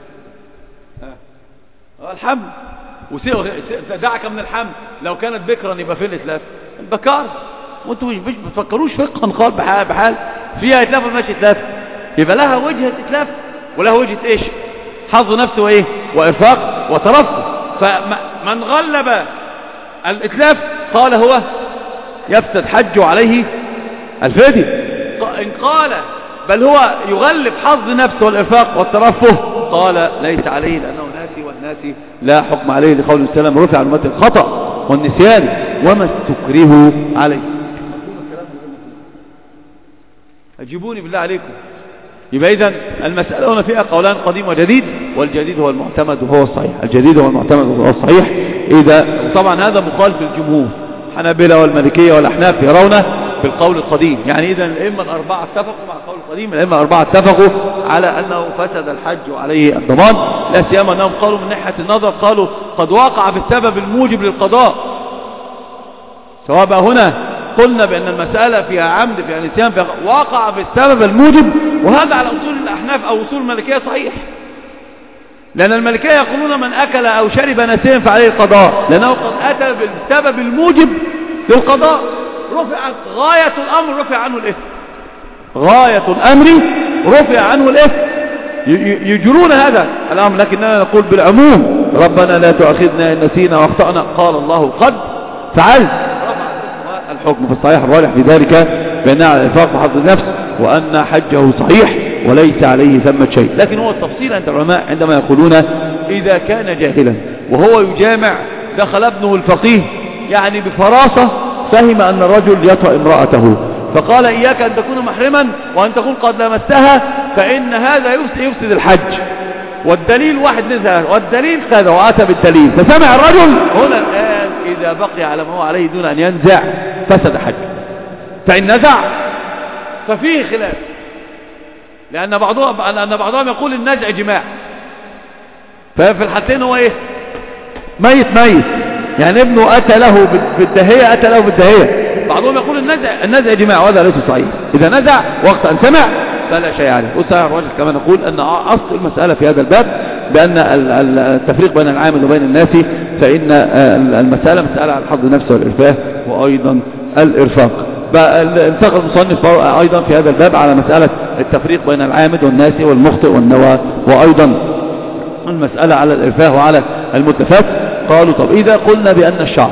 الحمل. دعك من الحمل، لو كانت بكرا يبقى فين الإتلاف؟ البكار. وانتوا مش بتفكروش فقها قال بحال فيها إتلاف ولا مش إتلاف؟ يبقى لها وجهة إتلاف ولها وجهة إيش؟ حظ نفسه وإيه؟ وإرفاق وترفق. فمن غلب الإتلاف قال هو يفسد حجه عليه الفدية. إن قال بل هو يغلب حظ نفسه والإرفاق والترفه قال ليس عليه لأنه ناسي، والناسي لا حكم عليه لقول السلام رفع عن أمتي الخطأ والنسيان وما استكرهوا عليه. أجيبوني بالله عليكم. يبقى إذن المسألة هنا فيها قولان قديم وجديد، والجديد هو المعتمد وهو الصحيح. الجديد هو المعتمد وهو الصحيح. إذا طبعا هذا مخالف الجمهور، حنابلة والمالكية والأحناف يرون بالقول القديم. يعني إذا الأئمة الأربعة اتفقوا مع القول القديم، الأئمة الأربعة اتفقوا على أنه فسد الحج وعليه الضمان، لا سيما أنهم قالوا من ناحية النظر قالوا قد وقع في السبب الموجب للقضاء. سواء بقى هنا قلنا بأن المسألة فيها عمد فيها نسيان فيها وقع في السبب الموجب، وهذا على أصول الأحناف أو أصول المالكية صحيح، لأن المالكية يقولون من أكل أو شرب نسيا فعليه القضاء، لأنه قد أتى بالسبب الموجب للقضاء. رفع غاية الأمر رفع عنه الإثم، غاية الأمر رفع عنه الإثم. يجرون هذا الأمر، لكننا نقول بالعموم ربنا لا تؤاخذنا إن نسينا واخطأنا، قال الله قد فعلت. رفع الحكم في الصحيح الراجح في ذلك بأنها على الإفاق وحظ النفس، وأن حجه صحيح وليس عليه ثمة شيء. لكن هو التفصيل عند العلماء عندما يقولون إذا كان جاهلا وهو يجامع، دخل ابنه الفقيه يعني بفراسة فهم أن الرجل يطأ امرأته فقال إياك أن تكون محرما وأن تكون قد لمستها، فإن هذا يفسد الحج، والدليل واحد نزل والدليل كذا وأتى بالدليل، فسمع الرجل هنا الآن إذا بقي على ما هو عليه دون أن ينزع فسد حج. فإن نزع ففيه خلاف، لأن بعضهم يقول النزع جماع، ففي الحالتين هو إيه؟ ميت يعني ابنه أتى له بالدهية، بعضهم يقول النزع جماع، وهذا ليس صحيح. إذا نزع وقت أن سمع فلا شيء عليه. والصحيح الراجح كما نقول أن أصل المسألة في هذا الباب بأن التفريق بين العامل وبين الناس، فإن المسألة مسألة على حظ النفس والإرفاه وأيضا الإرفاق. انتقل المصنف أيضا في هذا الباب على مسألة التفريق بين العامد والناس والمخطئ والنوى، وأيضا المسألة على الإرفاه وعلى المتلفات. قالوا طب إذا قلنا بأن الشعر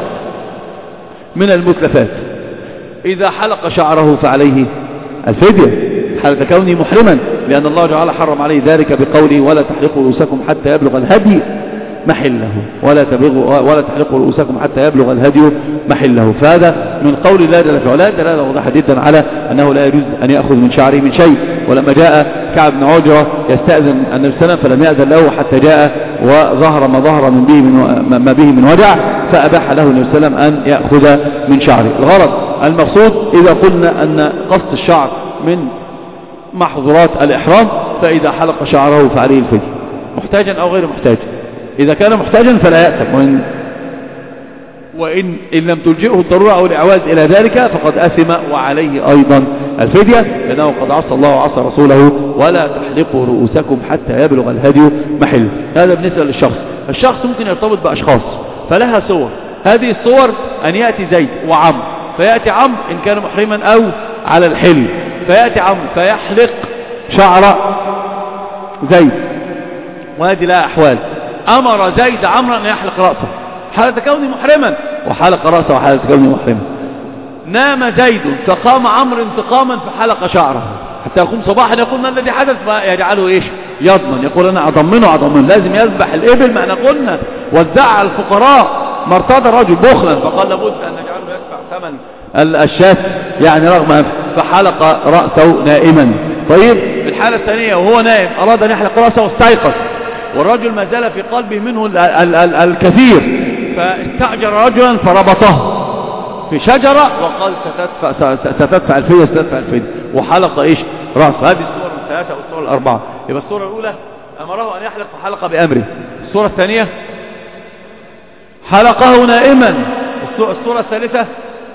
من المتلفات، إذا حلق شعره فعليه الفدية حالة كونه محرما، لأن الله تعالى حرم عليه ذلك بقوله ولا تحلقوا رؤوسكم حتى يبلغ الهدي محله، ولا تحلقوا رؤوسكم حتى يبلغ الهدي محله. فهذا من قول الله جل وعلا دلالة واضحة جدا على أنه لا يجوز أن يأخذ من شعره من شيء. ولما جاء كعب بن عجرة يستأذن النبي صلى الله عليه وسلم فلم يأذن له حتى جاء وظهر ما ظهر ما به من وجع، فأباح له النبي صلى الله عليه وسلم أن يأخذ من شعره. الغرض المقصود إذا قلنا أن قص الشعر من محظورات الإحرام، فإذا حلق شعره فعليه الفدية محتاجا أو غير محتاج. إذا كان محتاجا فلا يأثم، وإن لم تلجئه الضرورة أو الإعواز إلى ذلك فقد أثم وعليه أيضا الفدية، لأنه قد عصى الله وعصى رسوله ولا تحلقوا رؤوسكم حتى يبلغ الهدي محله. هذا بالنسبة للشخص. الشخص ممكن يرتبط بأشخاص فلها صور، هذه الصور أن يأتي زيد وعمر، فيأتي عمرو إن كان محرما أو على الحل، فيأتي عمرو فيحلق شعر زيد، وهذه لها أحوال. أمر زيد عمرا أن يحلق رأسه حالة كونه محرما، وحلق رأسه حالة كونه محرما. نام زيد فقام عمرو انتقاما فحلق شعره حتى يقوم صباحا يقول ما الذي حدث، فيجعله ايش؟ يضمن، يقول انا اضمنه لازم يذبح الابل ما احنا قلنا وزع على الفقراء، ما ارتضى الرجل بخلا فقال لابد ان نجعله يدفع ثمن الشاة يعني رغم، فحلق رأسه نائما. طيب الحالة الثانية وهو نائم أراد أن يحلق رأسه واستيقظ والرجل ما زال في قلبه منه الكثير، فاستأجر رجلا فربطه في شجرة وقال ستدفع الفدية وحلق ايش؟ رأسه. هذه الصورة الثلاثة والصورة الأربعة. يبقى الصورة الأولى أمره أن يحلق فحلق بأمره. الصورة الثانية حلقه نائما. الصورة الثالثة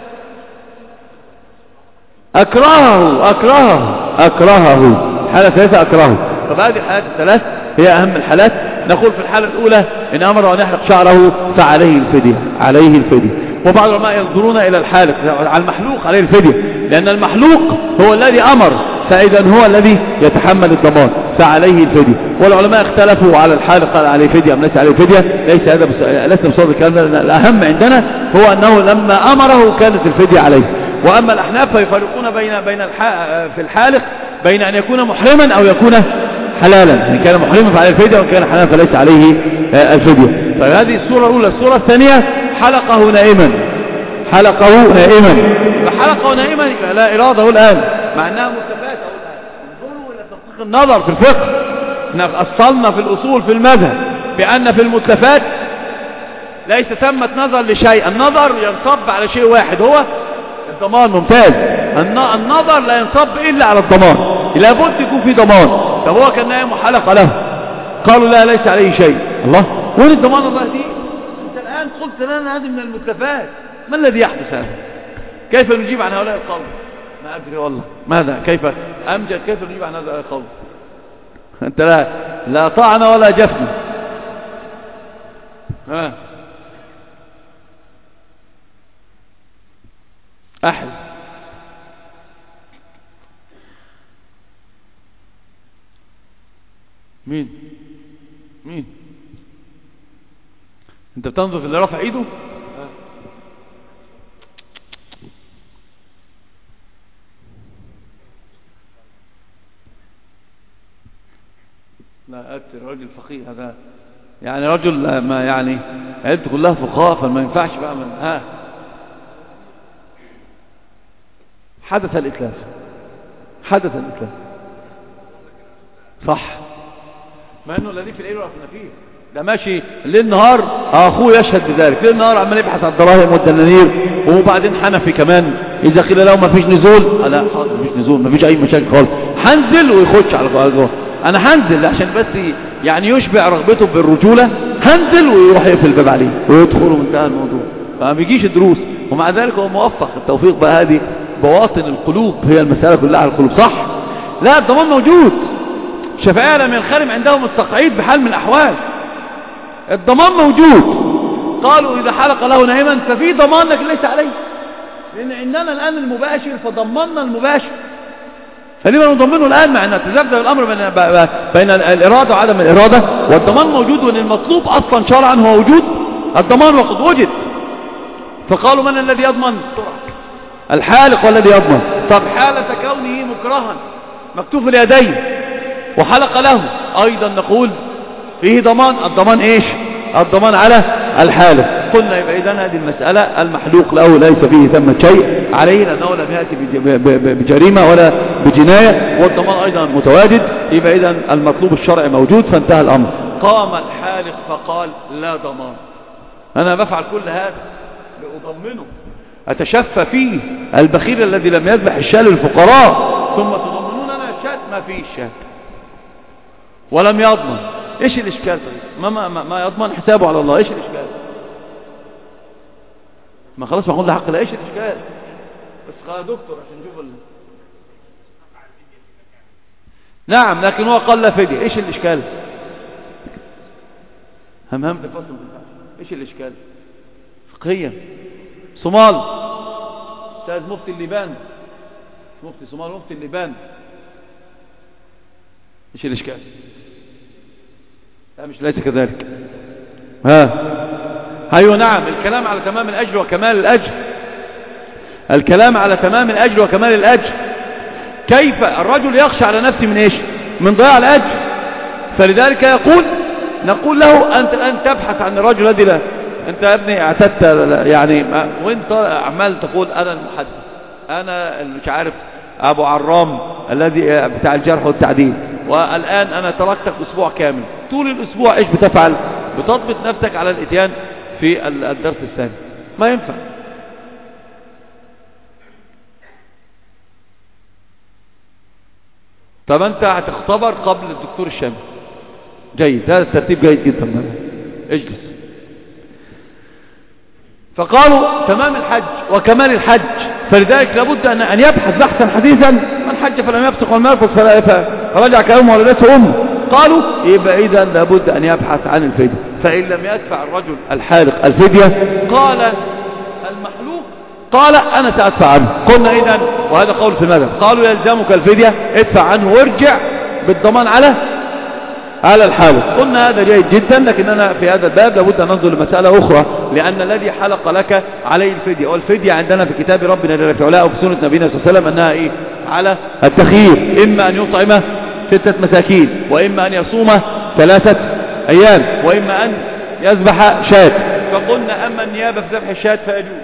أكرهه. الحالة الثالثة أكرهه. فهذه الحالات الثلاث هي أهم الحالات. نقول في الحالة الأولى إن أمر أن يحلق شعره فعليه الفدية. وبعض العلماء ينظرون إلى الحالق على المحلوق عليه الفدية، لأن المحلوق هو الذي أمر، فإذا هو الذي يتحمل الضمان فعليه الفدية. والعلماء اختلفوا على الحالق قال عليه فدية أم ليس عليه فدية. ليس بصدد الكلام. الأهم عندنا هو أنه لما أمره كانت الفدية عليه. وأما الأحناف فيفرقون في الحالق بين أن يكون محرما أو يكون حلالا، إن كان محرما فعليه الفدية وإن كان حلالا فليس عليه الفدية. فهذه الصورة الأولى. الصورة الثانية حلقه نائما. فحلقه نائما لا إرادة الآن مع أنها مستفادة. انظروا إلى تدقيق النظر في الفقه. أصلنا في الأصول في المذهب بأن في المتلفات ليس ثمة نظر لشيء، النظر ينصب على شيء واحد هو الضمان. ممتاز. النظر لا ينصب إلا على الضمان، لابد يكون في ضمان. طب هو كان نائم وحلق له، قالوا لا ليس عليه شيء. الله، وين الضمان؟ الله دي انت الآن قلت لنا هذه من المتلفات، ما الذي يحدث هذا؟ كيف نجيب عن هؤلاء القوم؟ ما أدري والله. ماذا؟ كيف أمجد؟ كيف نجيب عن هذا القوم؟ أنت لا طعن ولا جفن. أحد مين انت بتنظر في اللي رفع ايده؟ لا أكثر رجل فقيه هذا، يعني رجل ما يعني عيلته كلها فقهاء فما ينفعش بقى من حدث الإتلاف صح، ما انه الذي في الليل ولا في النفير ده ماشي ليل نهار. اخوه يشهد بذلك، ليل نهار عمال يبحث عن الدراهم والدنانير. وبعدين حنفي كمان اذا قيل له ما فيش نزول، لا حاضر ما فيش نزول، ما فيش اي مشاكل خالص، هنزل ويخش على جوه. انا هنزل عشان بس يعني يشبع رغبته بالرجوله، هنزل ويروح يقفل الباب عليه ويدخل وانتهى الموضوع، فما بيجيش دروس. ومع ذلك هو موفق. التوفيق بقى هذه بواطن القلوب، هي المسألة كلها على القلوب صح. لا، الضمان موجود. الشافعية لم ينخرم عندهم التقعيد بحال من الأحوال، الضمان موجود. قالوا إذا حلق له نائما ففي ضمان لكن ليس عليه، لأن عندنا الآن المباشر فضمننا المباشر، فلما نضمنه الآن مع أن تذبذب الأمر بين الإرادة وعدم الإرادة، والضمان موجود، وأن المطلوب أصلا شرعا هو وجود الضمان وقد وجد. فقالوا من الذي يضمن؟ الحالق والذي يضمن. طب حالة كونه مكرها مكتوف اليدين وحلق له أيضا نقول فيه ضمان. الضمان إيش؟ الضمان على الحالق. قلنا يبقى إذن هذه المسألة المحلوق له ليس فيه ثمة شيء عليه، لأنه لم يأتي بجريمة ولا بجناية، والضمان أيضا متواجد. يبقى إذن المطلوب الشرعي موجود، فانتهى الأمر. قام الحالق فقال لا ضمان، أنا بفعل كل هذا لأضمنه، أتشفى فيه البخيل الذي لم يذبح الشاة للفقراء، ثم تضمنون أنا الشاة ما فيه الشاة ولم يضمن. إيش الإشكال؟ طيب ما يضمن حسابه على الله، إيش الإشكال؟ ما خلاص ما قلنا حق، لا إيش الإشكال؟ بس قال دكتور عشان نشوف نعم، لكن هو قال لا فدية، إيش الإشكال؟ هم تفصل. إيش الإشكال فقهيا؟ صومال أستاذ مفتي الليبان، مفتي صومال، مفتي الليبان، إيش الإشكال؟ لا مش ليس كذلك. أيوة نعم، الكلام على تمام الأجر وكمال الأجر، الكلام على تمام الأجر وكمال الأجر. كيف الرجل يخشى على نفسه من إيش؟ من ضياع الأجر. فلذلك نقول له أنت الآن تبحث عن الرجل الذي لا، أنت يا ابني اعتدت يعني، وانت عمال تقول أنا المحدث، أنا مش عارف أبو عرام الذي بتاع الجرح والتعديل، والآن أنا تركتك أسبوع كامل، طول الأسبوع إيش بتفعل؟ بتضبط نفسك على الإتيان في الدرس الثاني. ما ينفع. طب أنت هتختبر قبل الدكتور الشامل، جيد، هذا الترتيب جيد جدا. اجلس. فقالوا تمام الحج وكمال الحج، فلذلك لابد أن يبحث بحثا حديثا، من حج فلم يفسق ولم يرفث فرجع كأمه ولدته أمه. قالوا يبقى إذا لابد أن يبحث عن الفدية، فإن لم يدفع الرجل الحالق الفدية قال المحلوق قال أنا سأدفع عنه. قلنا إذا، وهذا قول في المذهب، قالوا يلزمك الفدية، ادفع عنه وارجع بالضمان على الحالق. قلنا هذا جيد جدا، لكننا في هذا الباب لابد أن ننظر لمسألة أخرى، لأن الذي حلق لك عليه الفدية، والفدية عندنا في كتاب ربنا جل في علاه وفي سنة نبينا صلى الله عليه وسلم أنها إيه؟ على التخيير، إما أن يطعم 6 مساكين، وإما أن يصوم 3 أيام، وإما أن يذبح شاة. فقلنا أما النيابة في ذبح الشاة فيجوز،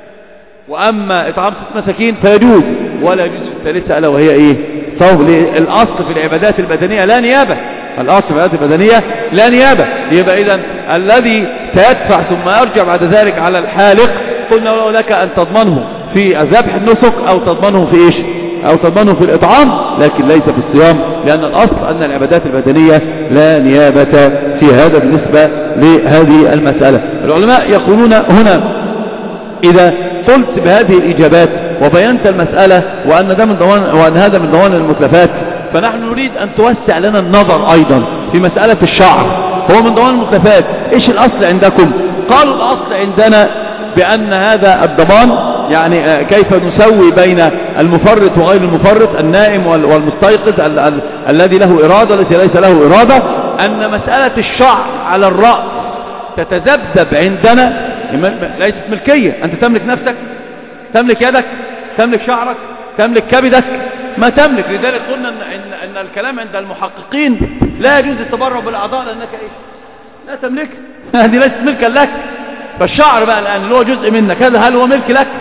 وأما إطعام 6 مساكين فيجوز، ولا يجوز في الثالثة ألا وهي إيه؟ صوم. الأصل في العبادات البدنية لا نيابة، الأصل في العبادات البدنية لا نيابة. يبقى إذن الذي سيدفع ثم يرجع بعد ذلك على الحالق، قلنا له لك أن تضمنه في ذبح النسك أو تضمنه في إيش؟ أو تضمنه في الإطعام، لكن ليس في الصيام، لأن الأصل أن العبادات البدنية لا نيابة في هذا بالنسبة لهذه المسألة. العلماء يقولون هنا إذا قلت بهذه الإجابات وبينت المسألة وأن هذا من ضمان المتلفات، فنحن نريد أن توسع لنا النظر أيضا في مسألة الشعر، هو من ضمان المتلفات. إيش الأصل عندكم؟ قالوا الأصل عندنا بأن هذا الضمان يعني كيف نسوي بين المفرط وغير المفرط، النائم والمستيقظ، الذي له إرادة والذي ليس له إرادة. أن مسألة الشعر على الرأس تتذبذب عندنا، ليست ملكية. أنت تملك نفسك، تملك يدك، تملك شعرك، تملك كبدك، ما تملك. لذلك قلنا إن الكلام عند المحققين لا يجوز التبرع بالأعضاء لأنك إيش؟ لا تملك، هذه ليست ملكا لك. فالشعر بقى الآن اللي هو جزء منك، هل هو ملك لك؟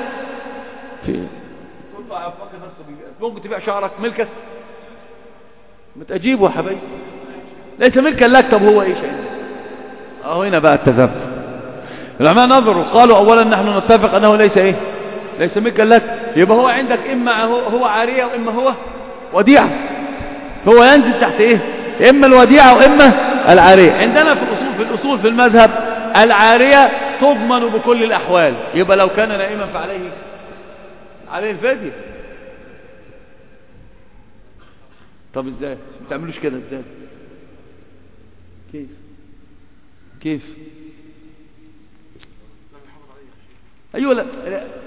ممكن تبيع شعرك ملكك؟ متأجيبه يا حبيبي، ليس ملكا لك. طب هو إيش عندك؟ هنا بقى التذبذب. العلماء نظروا قالوا أولا نحن نتفق أنه ليس إيه؟ ليس ملكا لك. يبقى هو عندك إما هو عارية وإما هو وديعة، هو ينزل تحت إيه؟ إما الوديعة وإما العارية. عندنا في الأصول في المذهب العارية تضمن بكل الأحوال، يبقى لو كان نائما فعليه الفدية. طب ازاي ما تعملوش كده؟ ازاي؟ كيف ايوه لا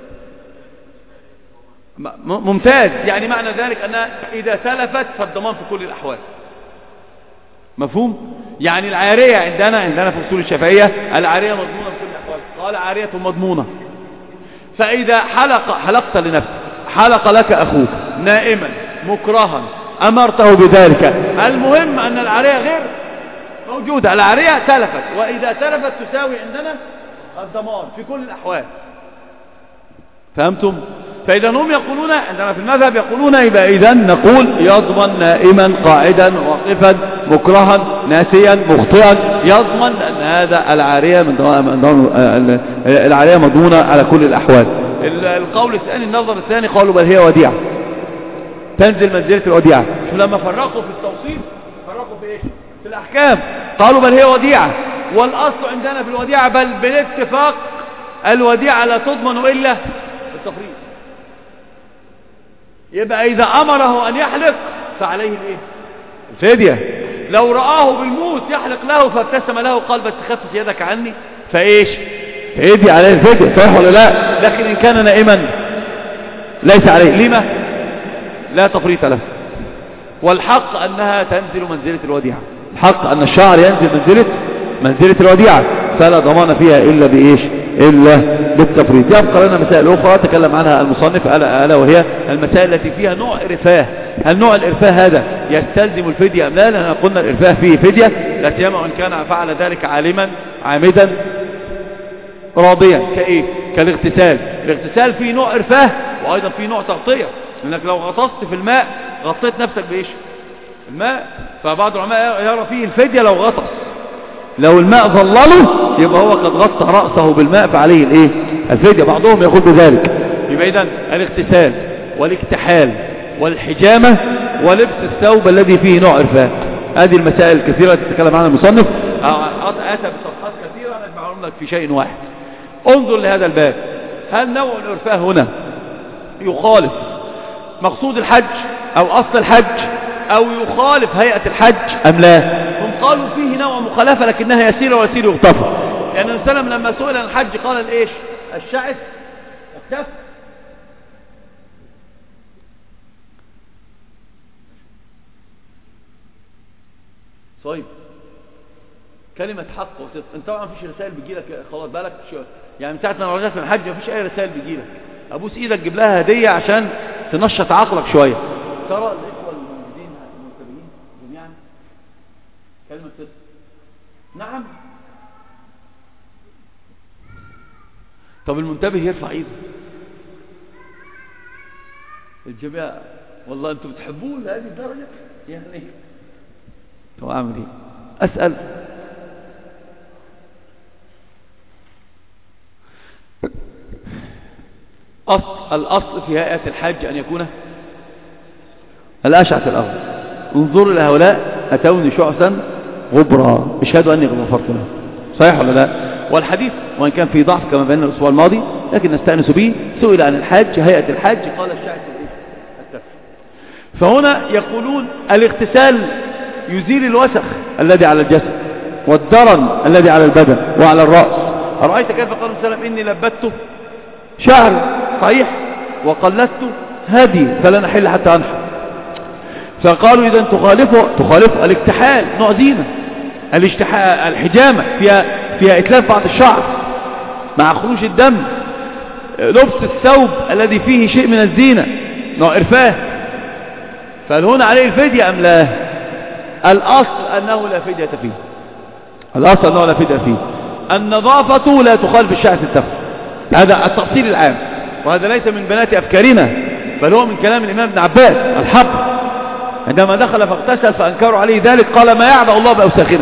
ممتاز. يعني معنى ذلك ان اذا تلفت فالضمان في كل الاحوال. مفهوم؟ يعني العارية عندنا في اصول الشافعية العارية مضمونة في كل الاحوال. قال عارية مضمونة. فاذا حلقت لنفسك، حلق لك اخوك نائما مكرها امرته بذلك، المهم ان العارية غير موجودة، العارية تلفت، واذا تلفت تساوي عندنا الضمان في كل الاحوال. فهمتم؟ فإذا هم يقولون عندنا في المذهب يقولون يبقى إذن نقول يضمن نائما قاعدا واقفا مكرها ناسيا مخطئا، يضمن أن هذا العارية العارية مضمونة على كل الأحوال. القول الثاني، النظر الثاني، قالوا بل هي وديعة تنزل منزلة الوديعة. شو لما فرقوا في التوصيف فرقوا في إيش؟ في الأحكام. قالوا بل هي وديعة، والأصل عندنا في الوديعة بل بالاتفاق الوديعة لا تضمن إلا بالتفريط. يبقى إذا أمره أن يحلق فعليه الإيه؟ الفدية. لو رآه بالموت يحلق له فابتسم له قال بس خفف يدك عني فإيش؟ فيدي عليه الفدية. صحيح ولا لا؟ لكن إن كان نائما ليس عليه. لما؟ لا تفريط له. والحق أنها تنزل منزلة الوديعة، الحق أن الشعر ينزل منزلة الوديعة، فلا ضمان فيها إلا بإيش؟ إلا بالتفريط. يبقى لنا مسائل أخرى تكلم عنها المصنف ألا وهي المسائل التي فيها نوع إرفاه. هل نوع الإرفاه هذا يستلزم الفدية أم لا؟ لأننا قلنا الإرفاه فيه فدية، لا سيما إن كان فعل ذلك عالما عامدا راضيا. كإيه؟ كالاغتسال. الاغتسال فيه نوع إرفاه وأيضا فيه نوع تغطية، لأنك لو غطست في الماء غطيت نفسك بإيش؟ الماء. فبعض العلماء يرى فيه الفدية لو غطس، لو الماء ظلله يبقى هو قد غطى رأسه بالماء فعليه الايه؟ الفدية. بعضهم يقول بذلك. يبقى إذن الاغتسال والاكتحال والحجامة ولبس الثوب الذي فيه نوع إرفاه، هذه المسائل الكثيرة تتكلم عنها المصنف، أتى بصفحات كثيرة نجمعهم لك في شيء واحد. انظر لهذا الباب، هل نوع الإرفاه هنا يخالف مقصود الحج أو أصل الحج أو يخالف هيئة الحج أم لا؟ هم قالوا فيه نوع مخالفة لكنها يسيرة ويسير يغتفر. يعني النبي صلى الله عليه وسلم لما سئل عن الحج قال الإيش؟ الشعث الكف. طيب كلمة حق وصدق، انت طبعا مفيش رسائل بتجيلك خلاص بالك يعني من ساعة ما رجعت من الحج مفيش أي رسائل بتجيلك. أبوس إيدك جيب لها هدية عشان تنشط عقلك شوية. ترى الإخوة الموجودين المنتبهين جميعا كلمة صدق. نعم. طب المنتبه يرفع ايده. الجميع والله انتم بتحبوه لهذه الدرجة يعني. طب اعمل ايه؟ اسأل. الأصل في هيئة الحج أن يكون الأشعث الأغبر. انظروا لهؤلاء أتوني شعثا غبرا اشهدوا أني غفرت له. صحيح ولا لا؟ والحديث وإن كان في ضعف كما بينا الأسبوع الماضي لكن نستأنس به. سئل عن الحج هيئة الحج قال الشعث الكف. فهنا يقولون الاغتسال يزيل الوسخ الذي على الجسد والدرن الذي على البدن وعلى الرأس. أرأيت كيف قال صلى الله عليه وسلم إني لبدت شعر صحيح وقلدت هدي فلا نحل حتى أنحر. فقالوا إذا تخالف الاكتحال نوع زينة، الحجامة فيها إتلاف بعض الشعر مع خروج الدم، لبس الثوب الذي فيه شيء من الزينة نوع إرفاه. فهل عليه الفدية أم لا؟ الأصل أنه لا فدية فيه. الأصل أنه لا فدية فيه. النظافة لا تخالف الشعث التفل. هذا التفصيل العام، وهذا ليس من بنات أفكارنا بل هو من كلام الإمام ابن عباس الحق عندما دخل فاغتسل فأنكروا عليه ذلك قال ما يعبأ الله بأوساخنا.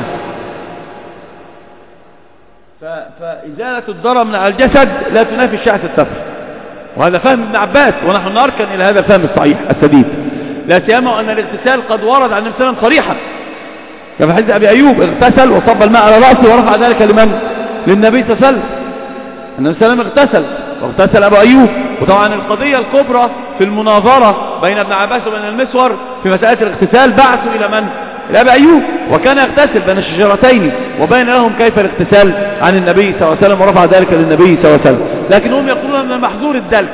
فإزالة الضرر من على الجسد لا تنافي الشعث التفل، وهذا فهم ابن عباس ونحن نركن إلى هذا الفهم الصحيح السديد. لا سيما أن الاغتسال قد ورد عن النبي صلى الله عليه وسلم صريحا كما في حديث أبي أيوب اغتسل وصب الماء على رأسه ورفع ذلك لمن؟ للنبي صلى الله عليه وسلم. النبي صلى الله عليه وسلم اغتسل واغتسل أبو أيوب. وطبعا القضية الكبرى في المناظرة بين ابن عباس وبين المسور في مسألة الاغتسال بعثوا إلى من؟ إلى أبي أيوب، وكان يغتسل بين الشجرتين، وبين لهم كيف الاغتسال عن النبي صلى الله عليه وسلم، ورفع ذلك للنبي صلى الله عليه وسلم. لكن هم يقولون من المحظور الدلك،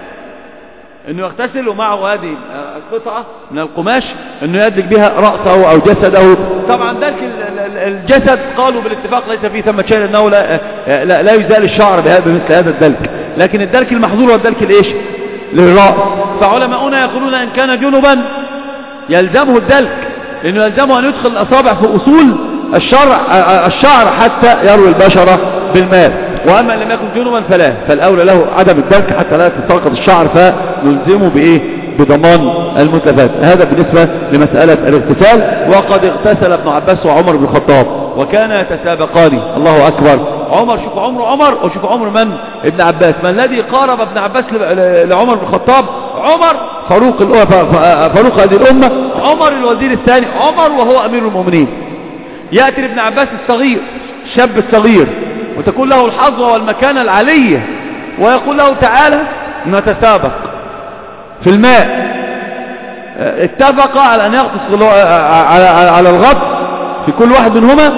انه يغتسل ومعه هذه القطعة من القماش انه يدلك بها رأسه او جسده. طبعا دلك الجسد قالوا بالاتفاق ليس فيه ثم شيء، لانه لا يزال الشعر بمثل هذا الدلك، لكن الدلك المحظور هو الدلك الايش؟ للرأس. فعلماؤنا يقولون ان كان جنبا يلزمه الدلك، لانه يلزمه ان يدخل الاصابع في اصول الشعر حتى يروي البشرة بالماء. واما لم يكن جنبا فالاولى له عدم الدلك حتى لا تتساقط الشعر، فنلزمه بايه؟ بضمان المتلفات. هذا بالنسبة لمسألة الاغتسال. وقد اغتسل ابن عباس وعمر بن الخطاب وكان يتسابقان. الله اكبر. عمر، شوف عمر وشوف عمر من؟ ابن عباس. ما الذي قارب ابن عباس لعمر بن الخطاب؟ عمر فاروق هذه الامة، عمر الوزير الثاني، عمر وهو امير المؤمنين. يأتي ابن عباس الصغير، الشاب الصغير، وتكون له الحظوة والمكانة العالية، ويقول له تعالى نتسابق في الماء. اتفق على أن يغطس على الغطس في كل واحد منهما.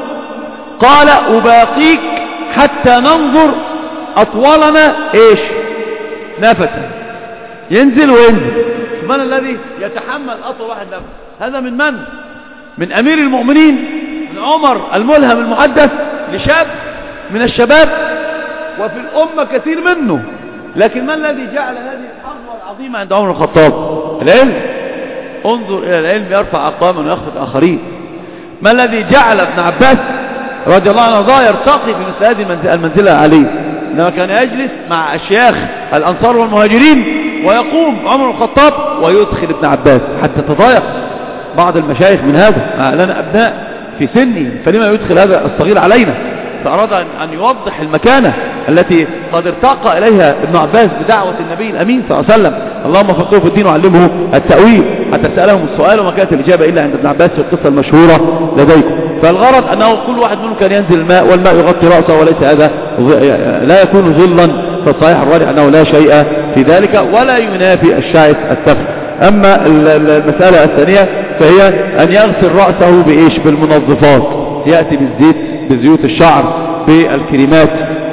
قال أباقيك حتى ننظر أطولنا إيش نفسا. ينزل وينزل. من الذي يتحمل أطول واحد نفس؟ هذا من من؟ من أمير المؤمنين، من عمر الملهم المحدث لشاب من الشباب، وفي الأمة كثير منه. لكن من الذي جعل هذه الحظوة العظيمة عند عمر الخطاب؟ العلم. انظر إلى العلم يرفع أقواما ويخفض آخرين. ما الذي جعل ابن عباس رضي الله عنه يرتقي في مثل هذه المنزلة العالية؟ إنما كان يجلس مع أشياخ الأنصار والمهاجرين، ويقوم عمر الخطاب ويدخل ابن عباس حتى تضايق بعض المشايخ من هذا. لنا أبناء في سني، فلما يدخل هذا الصغير علينا؟ فأراد أن يوضح المكانة التي قد ارتقى إليها ابن عباس بدعوة النبي الأمين صلى الله عليه وسلم. اللهم فقهه في الدين وعلمه التأويل، حتى سألهم السؤال وما كانت الإجابة إلا عند ابن عباس في القصة المشهورة لديكم. فالغرض أنه كل واحد منهم كان ينزل الماء، والماء يغطي رأسه، وليس هذا لا يكون ظلا. فالصحيح الراجح أنه لا شيء في ذلك، ولا ينافي الشعث التفل. أما المسألة الثانية فهي أن يغسل رأسه بإيش؟ بالمنظفات. يأتي بزيوت الشعر، بالكريمات،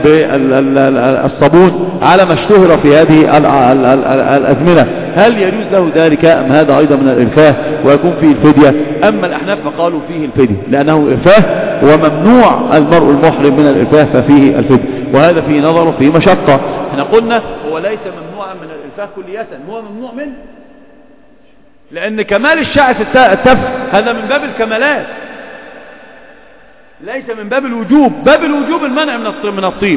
بالصابون، على ما اشتهر في هذه الأزمنة. هل يجوز له ذلك أم هذا أيضا من الإرفاه ويكون فيه الفدية؟ أما الأحناف فقالوا فيه الفدية، لأنه إرفاه وممنوع المرء المحرم من الإرفاه، ففيه الفدية. وهذا فيه نظر وفيه مشقة. احنا قلنا هو ليس ممنوعا من الإرفاه كلية، هو ممنوع منه، لأن كمال الشعث التف هذا من باب الكمالات، ليس من باب الوجوب. باب الوجوب المنع من الطيب.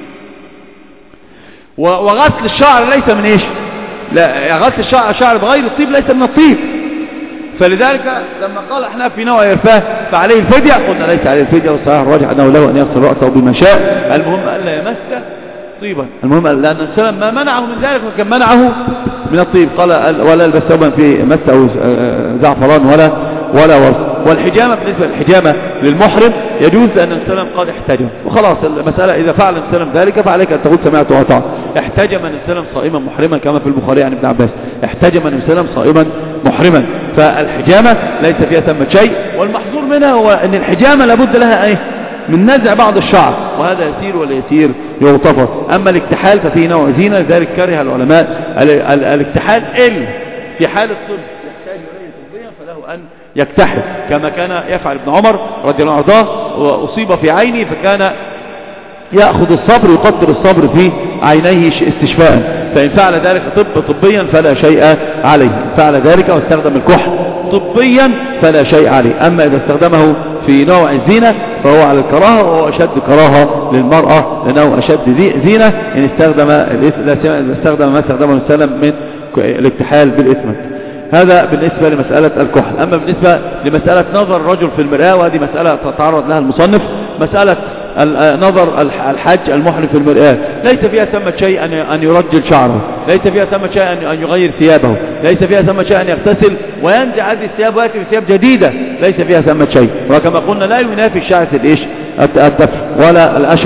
وغسل الشعر ليس من ايش؟ لا، غسل الشعر بغير الطيب ليس من الطيب. فلذلك لما قال احنا في نوع إرفاه فعليه الفدية، قلنا ليس عليه الفدية، والصحيح الراجح أنه له أن يغسل رأسه بما شاء. المهم ألا يمس طيبا، المهم لأن السلام ما منعه من ذلك، وكان منعه من الطيب. قال ولا يلبس ثوبا في مسه زعفران ولا ورد. والحجامة، بالنسبة للحجامة للمحرم يجوز أن السلام قد احتجم، وخلاص المسألة إذا فعل السلام ذلك فعليك أن تقول سمعت وأطعت. احتجم السلام صائما محرما، كما في البخاري عن ابن عباس احتجم السلام صائما محرما. فالحجامة ليس فيها ثمة شيء. والمحظور منها هو أن الحجامة لابد لها ايه؟ من نزع بعض الشعر، وهذا يسير ولا يسير يغتفر. أما الاكتحال ففيه نوع زينة، لذلك كره العلماء الاكتحال في حال الطب يحتاج إليه طبيا فله أن يكتحل، كما كان يفعل ابن عمر رضي الله عنه، وأصيب في عينه فكان يأخذ الصبر، يقطر الصبر في عينيه استشفاء. فإن فعل ذلك طبيا فلا شيء عليه. إن فعل ذلك واستخدم الكحل طبيا فلا شيء عليه. أما إذا استخدمه في نوع الزينة فهو على الكراهة، وهو أشد كراهة للمرأة، لأنه أشد زينة إن استخدم ما استخدمه السلام من الاكتحال بالإثم. هذا بالنسبة لمسألة الكحل. أما بالنسبة لمسألة نظر الرجل في المرآة، وهذه مسألة تتعرض لها المصنف، مسألة نظر الحج المحرم في المرآة ليس فيها ثمة شيء أن يرجل شعره، ليس فيها ثمة شيء أن يغير ثيابه، ليس فيها ثمة شيء أن يغتسل وينزع هذه الثياب ويأتي بثياب جديدة، ليس فيها ثمة شيء. وكما قلنا لا ينافي الشعث التفل ولا الأشعث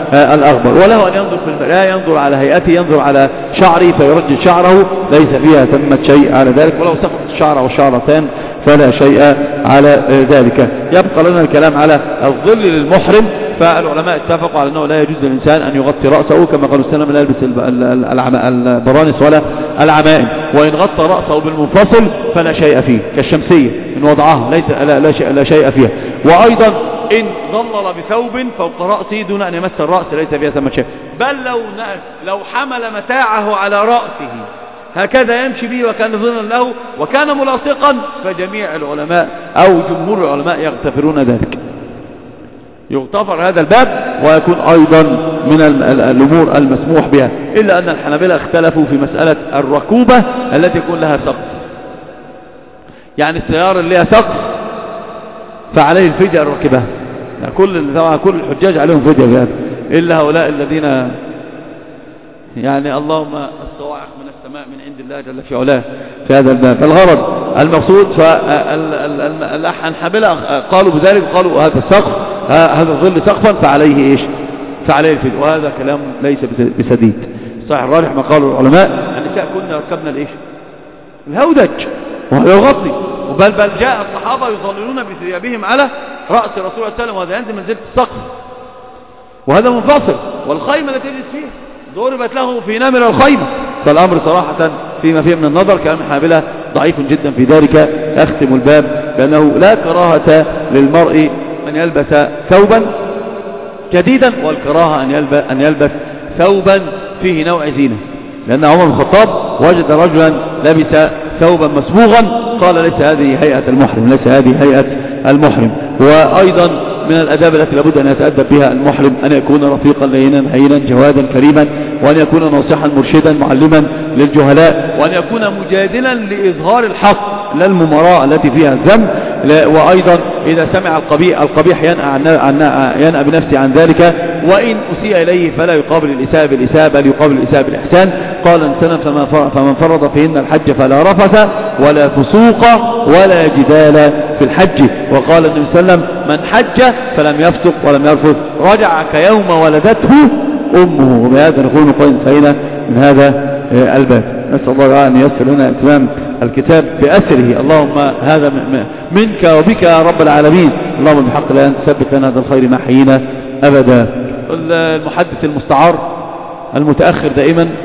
الأخضر. وله أن ينظر في المرآة، ينظر على هيئته، ينظر على شعره فيرجل شعره، ليس فيها ثمة شيء على ذلك. ولو سقط الشعر والشعرتان فلا شيء على ذلك. يبقى لنا الكلام على الظل للمحرم. فالعلماء اتفقوا على أنه لا يجوز للإنسان أن يغطي رأسه كما قالوا السلام لا يلبس البرانس ولا العمائم. وإن غطى رأسه بالمنفصل فلا شيء فيه، كالشمسية إن وضعها ليس لا شيء فيها. وأيضا إن ظلل بثوب فوق رأسه دون أن يمس الرأس ليس فيها ثمة شيء. بل لو حمل متاعه على رأسه هكذا يمشي به وكان ظلا له وكان ملاصقا فجميع العلماء أو جمهور العلماء يغتفرون ذلك، يغتفر هذا الباب ويكون أيضا من الأمور المسموح بها. إلا أن الحنابلة اختلفوا في مسألة الركوبة التي يكون لها سقف، يعني السيارة اللي لها سقف فعليه الفدية الركبة. يعني كل الحجاج عليهم فدية بهذا إلا هؤلاء الذين يعني اللهم الصواعق من السماء من عند الله جل في علاه في هذا الباب. الغرض المقصود فالحنابلة قالوا بذلك، قالوا هذا السقف هذا الظل سقفا فعليه ايش؟ فعليه الفدية. وهذا كلام ليس بسديد. صحيح الراجح ما قالوا العلماء النساء كنا ركبنا الايش؟ الهودج وهو يغطي. بل جاء الصحابة يظللون بثيابهم على رأس رسول الله صلى الله عليه وسلم وهذا ينزل منزلة السقف وهذا منفصل. والخيمة التي يجلس فيها ضربت له في نمر الخيمة. فالأمر صراحة فيما فيه من النظر كلام الحنابلة ضعيف جدا في ذلك. أختم الباب بأنه لا كراهة للمرء أن يلبس ثوبا جديدا، والكراهة أن يلبس ثوبا فيه نوع زينة. لأن عمر بن الخطاب وجد رجلا لبس ثوبا مسبوغا قال ليس هذه هيئة المحرم، ليس هذه هيئة المحرم. وأيضا من الأداب التي لابد أن يتأدب بها المحرم أن يكون رفيقا لينا هينا جوادا كريما، وأن يكون ناصحا مرشدا معلما للجهلاء، وأن يكون مجادلا لإظهار الحق لا المماراة التي فيها الذم. وأيضا إذا سمع القبيح ينأى بنفسه عن ذلك، وإن أسيء إليه فلا يقابل الإساءة بالإساءة بل يقابل الإساءة بالإحسان. قال انسان فمن فرض فيهن الحج فلا رفث ولا فسوق ولا جدال في الحج. وقال النبي صلى الله عليه وسلم من حج فلم يفسق ولم يرفث رجع كيوم ولدته أمه. وبهذا نكون قد انتهينا من هذا الباب. نسأل الله أن ييسر لنا إتمام الكتاب بأسره. اللهم هذا منك وبك يا رب العالمين. اللهم بحق لا تثبت لنا هذا الخير ما حيينا أبدا. المحدث المستعار المتأخر دائما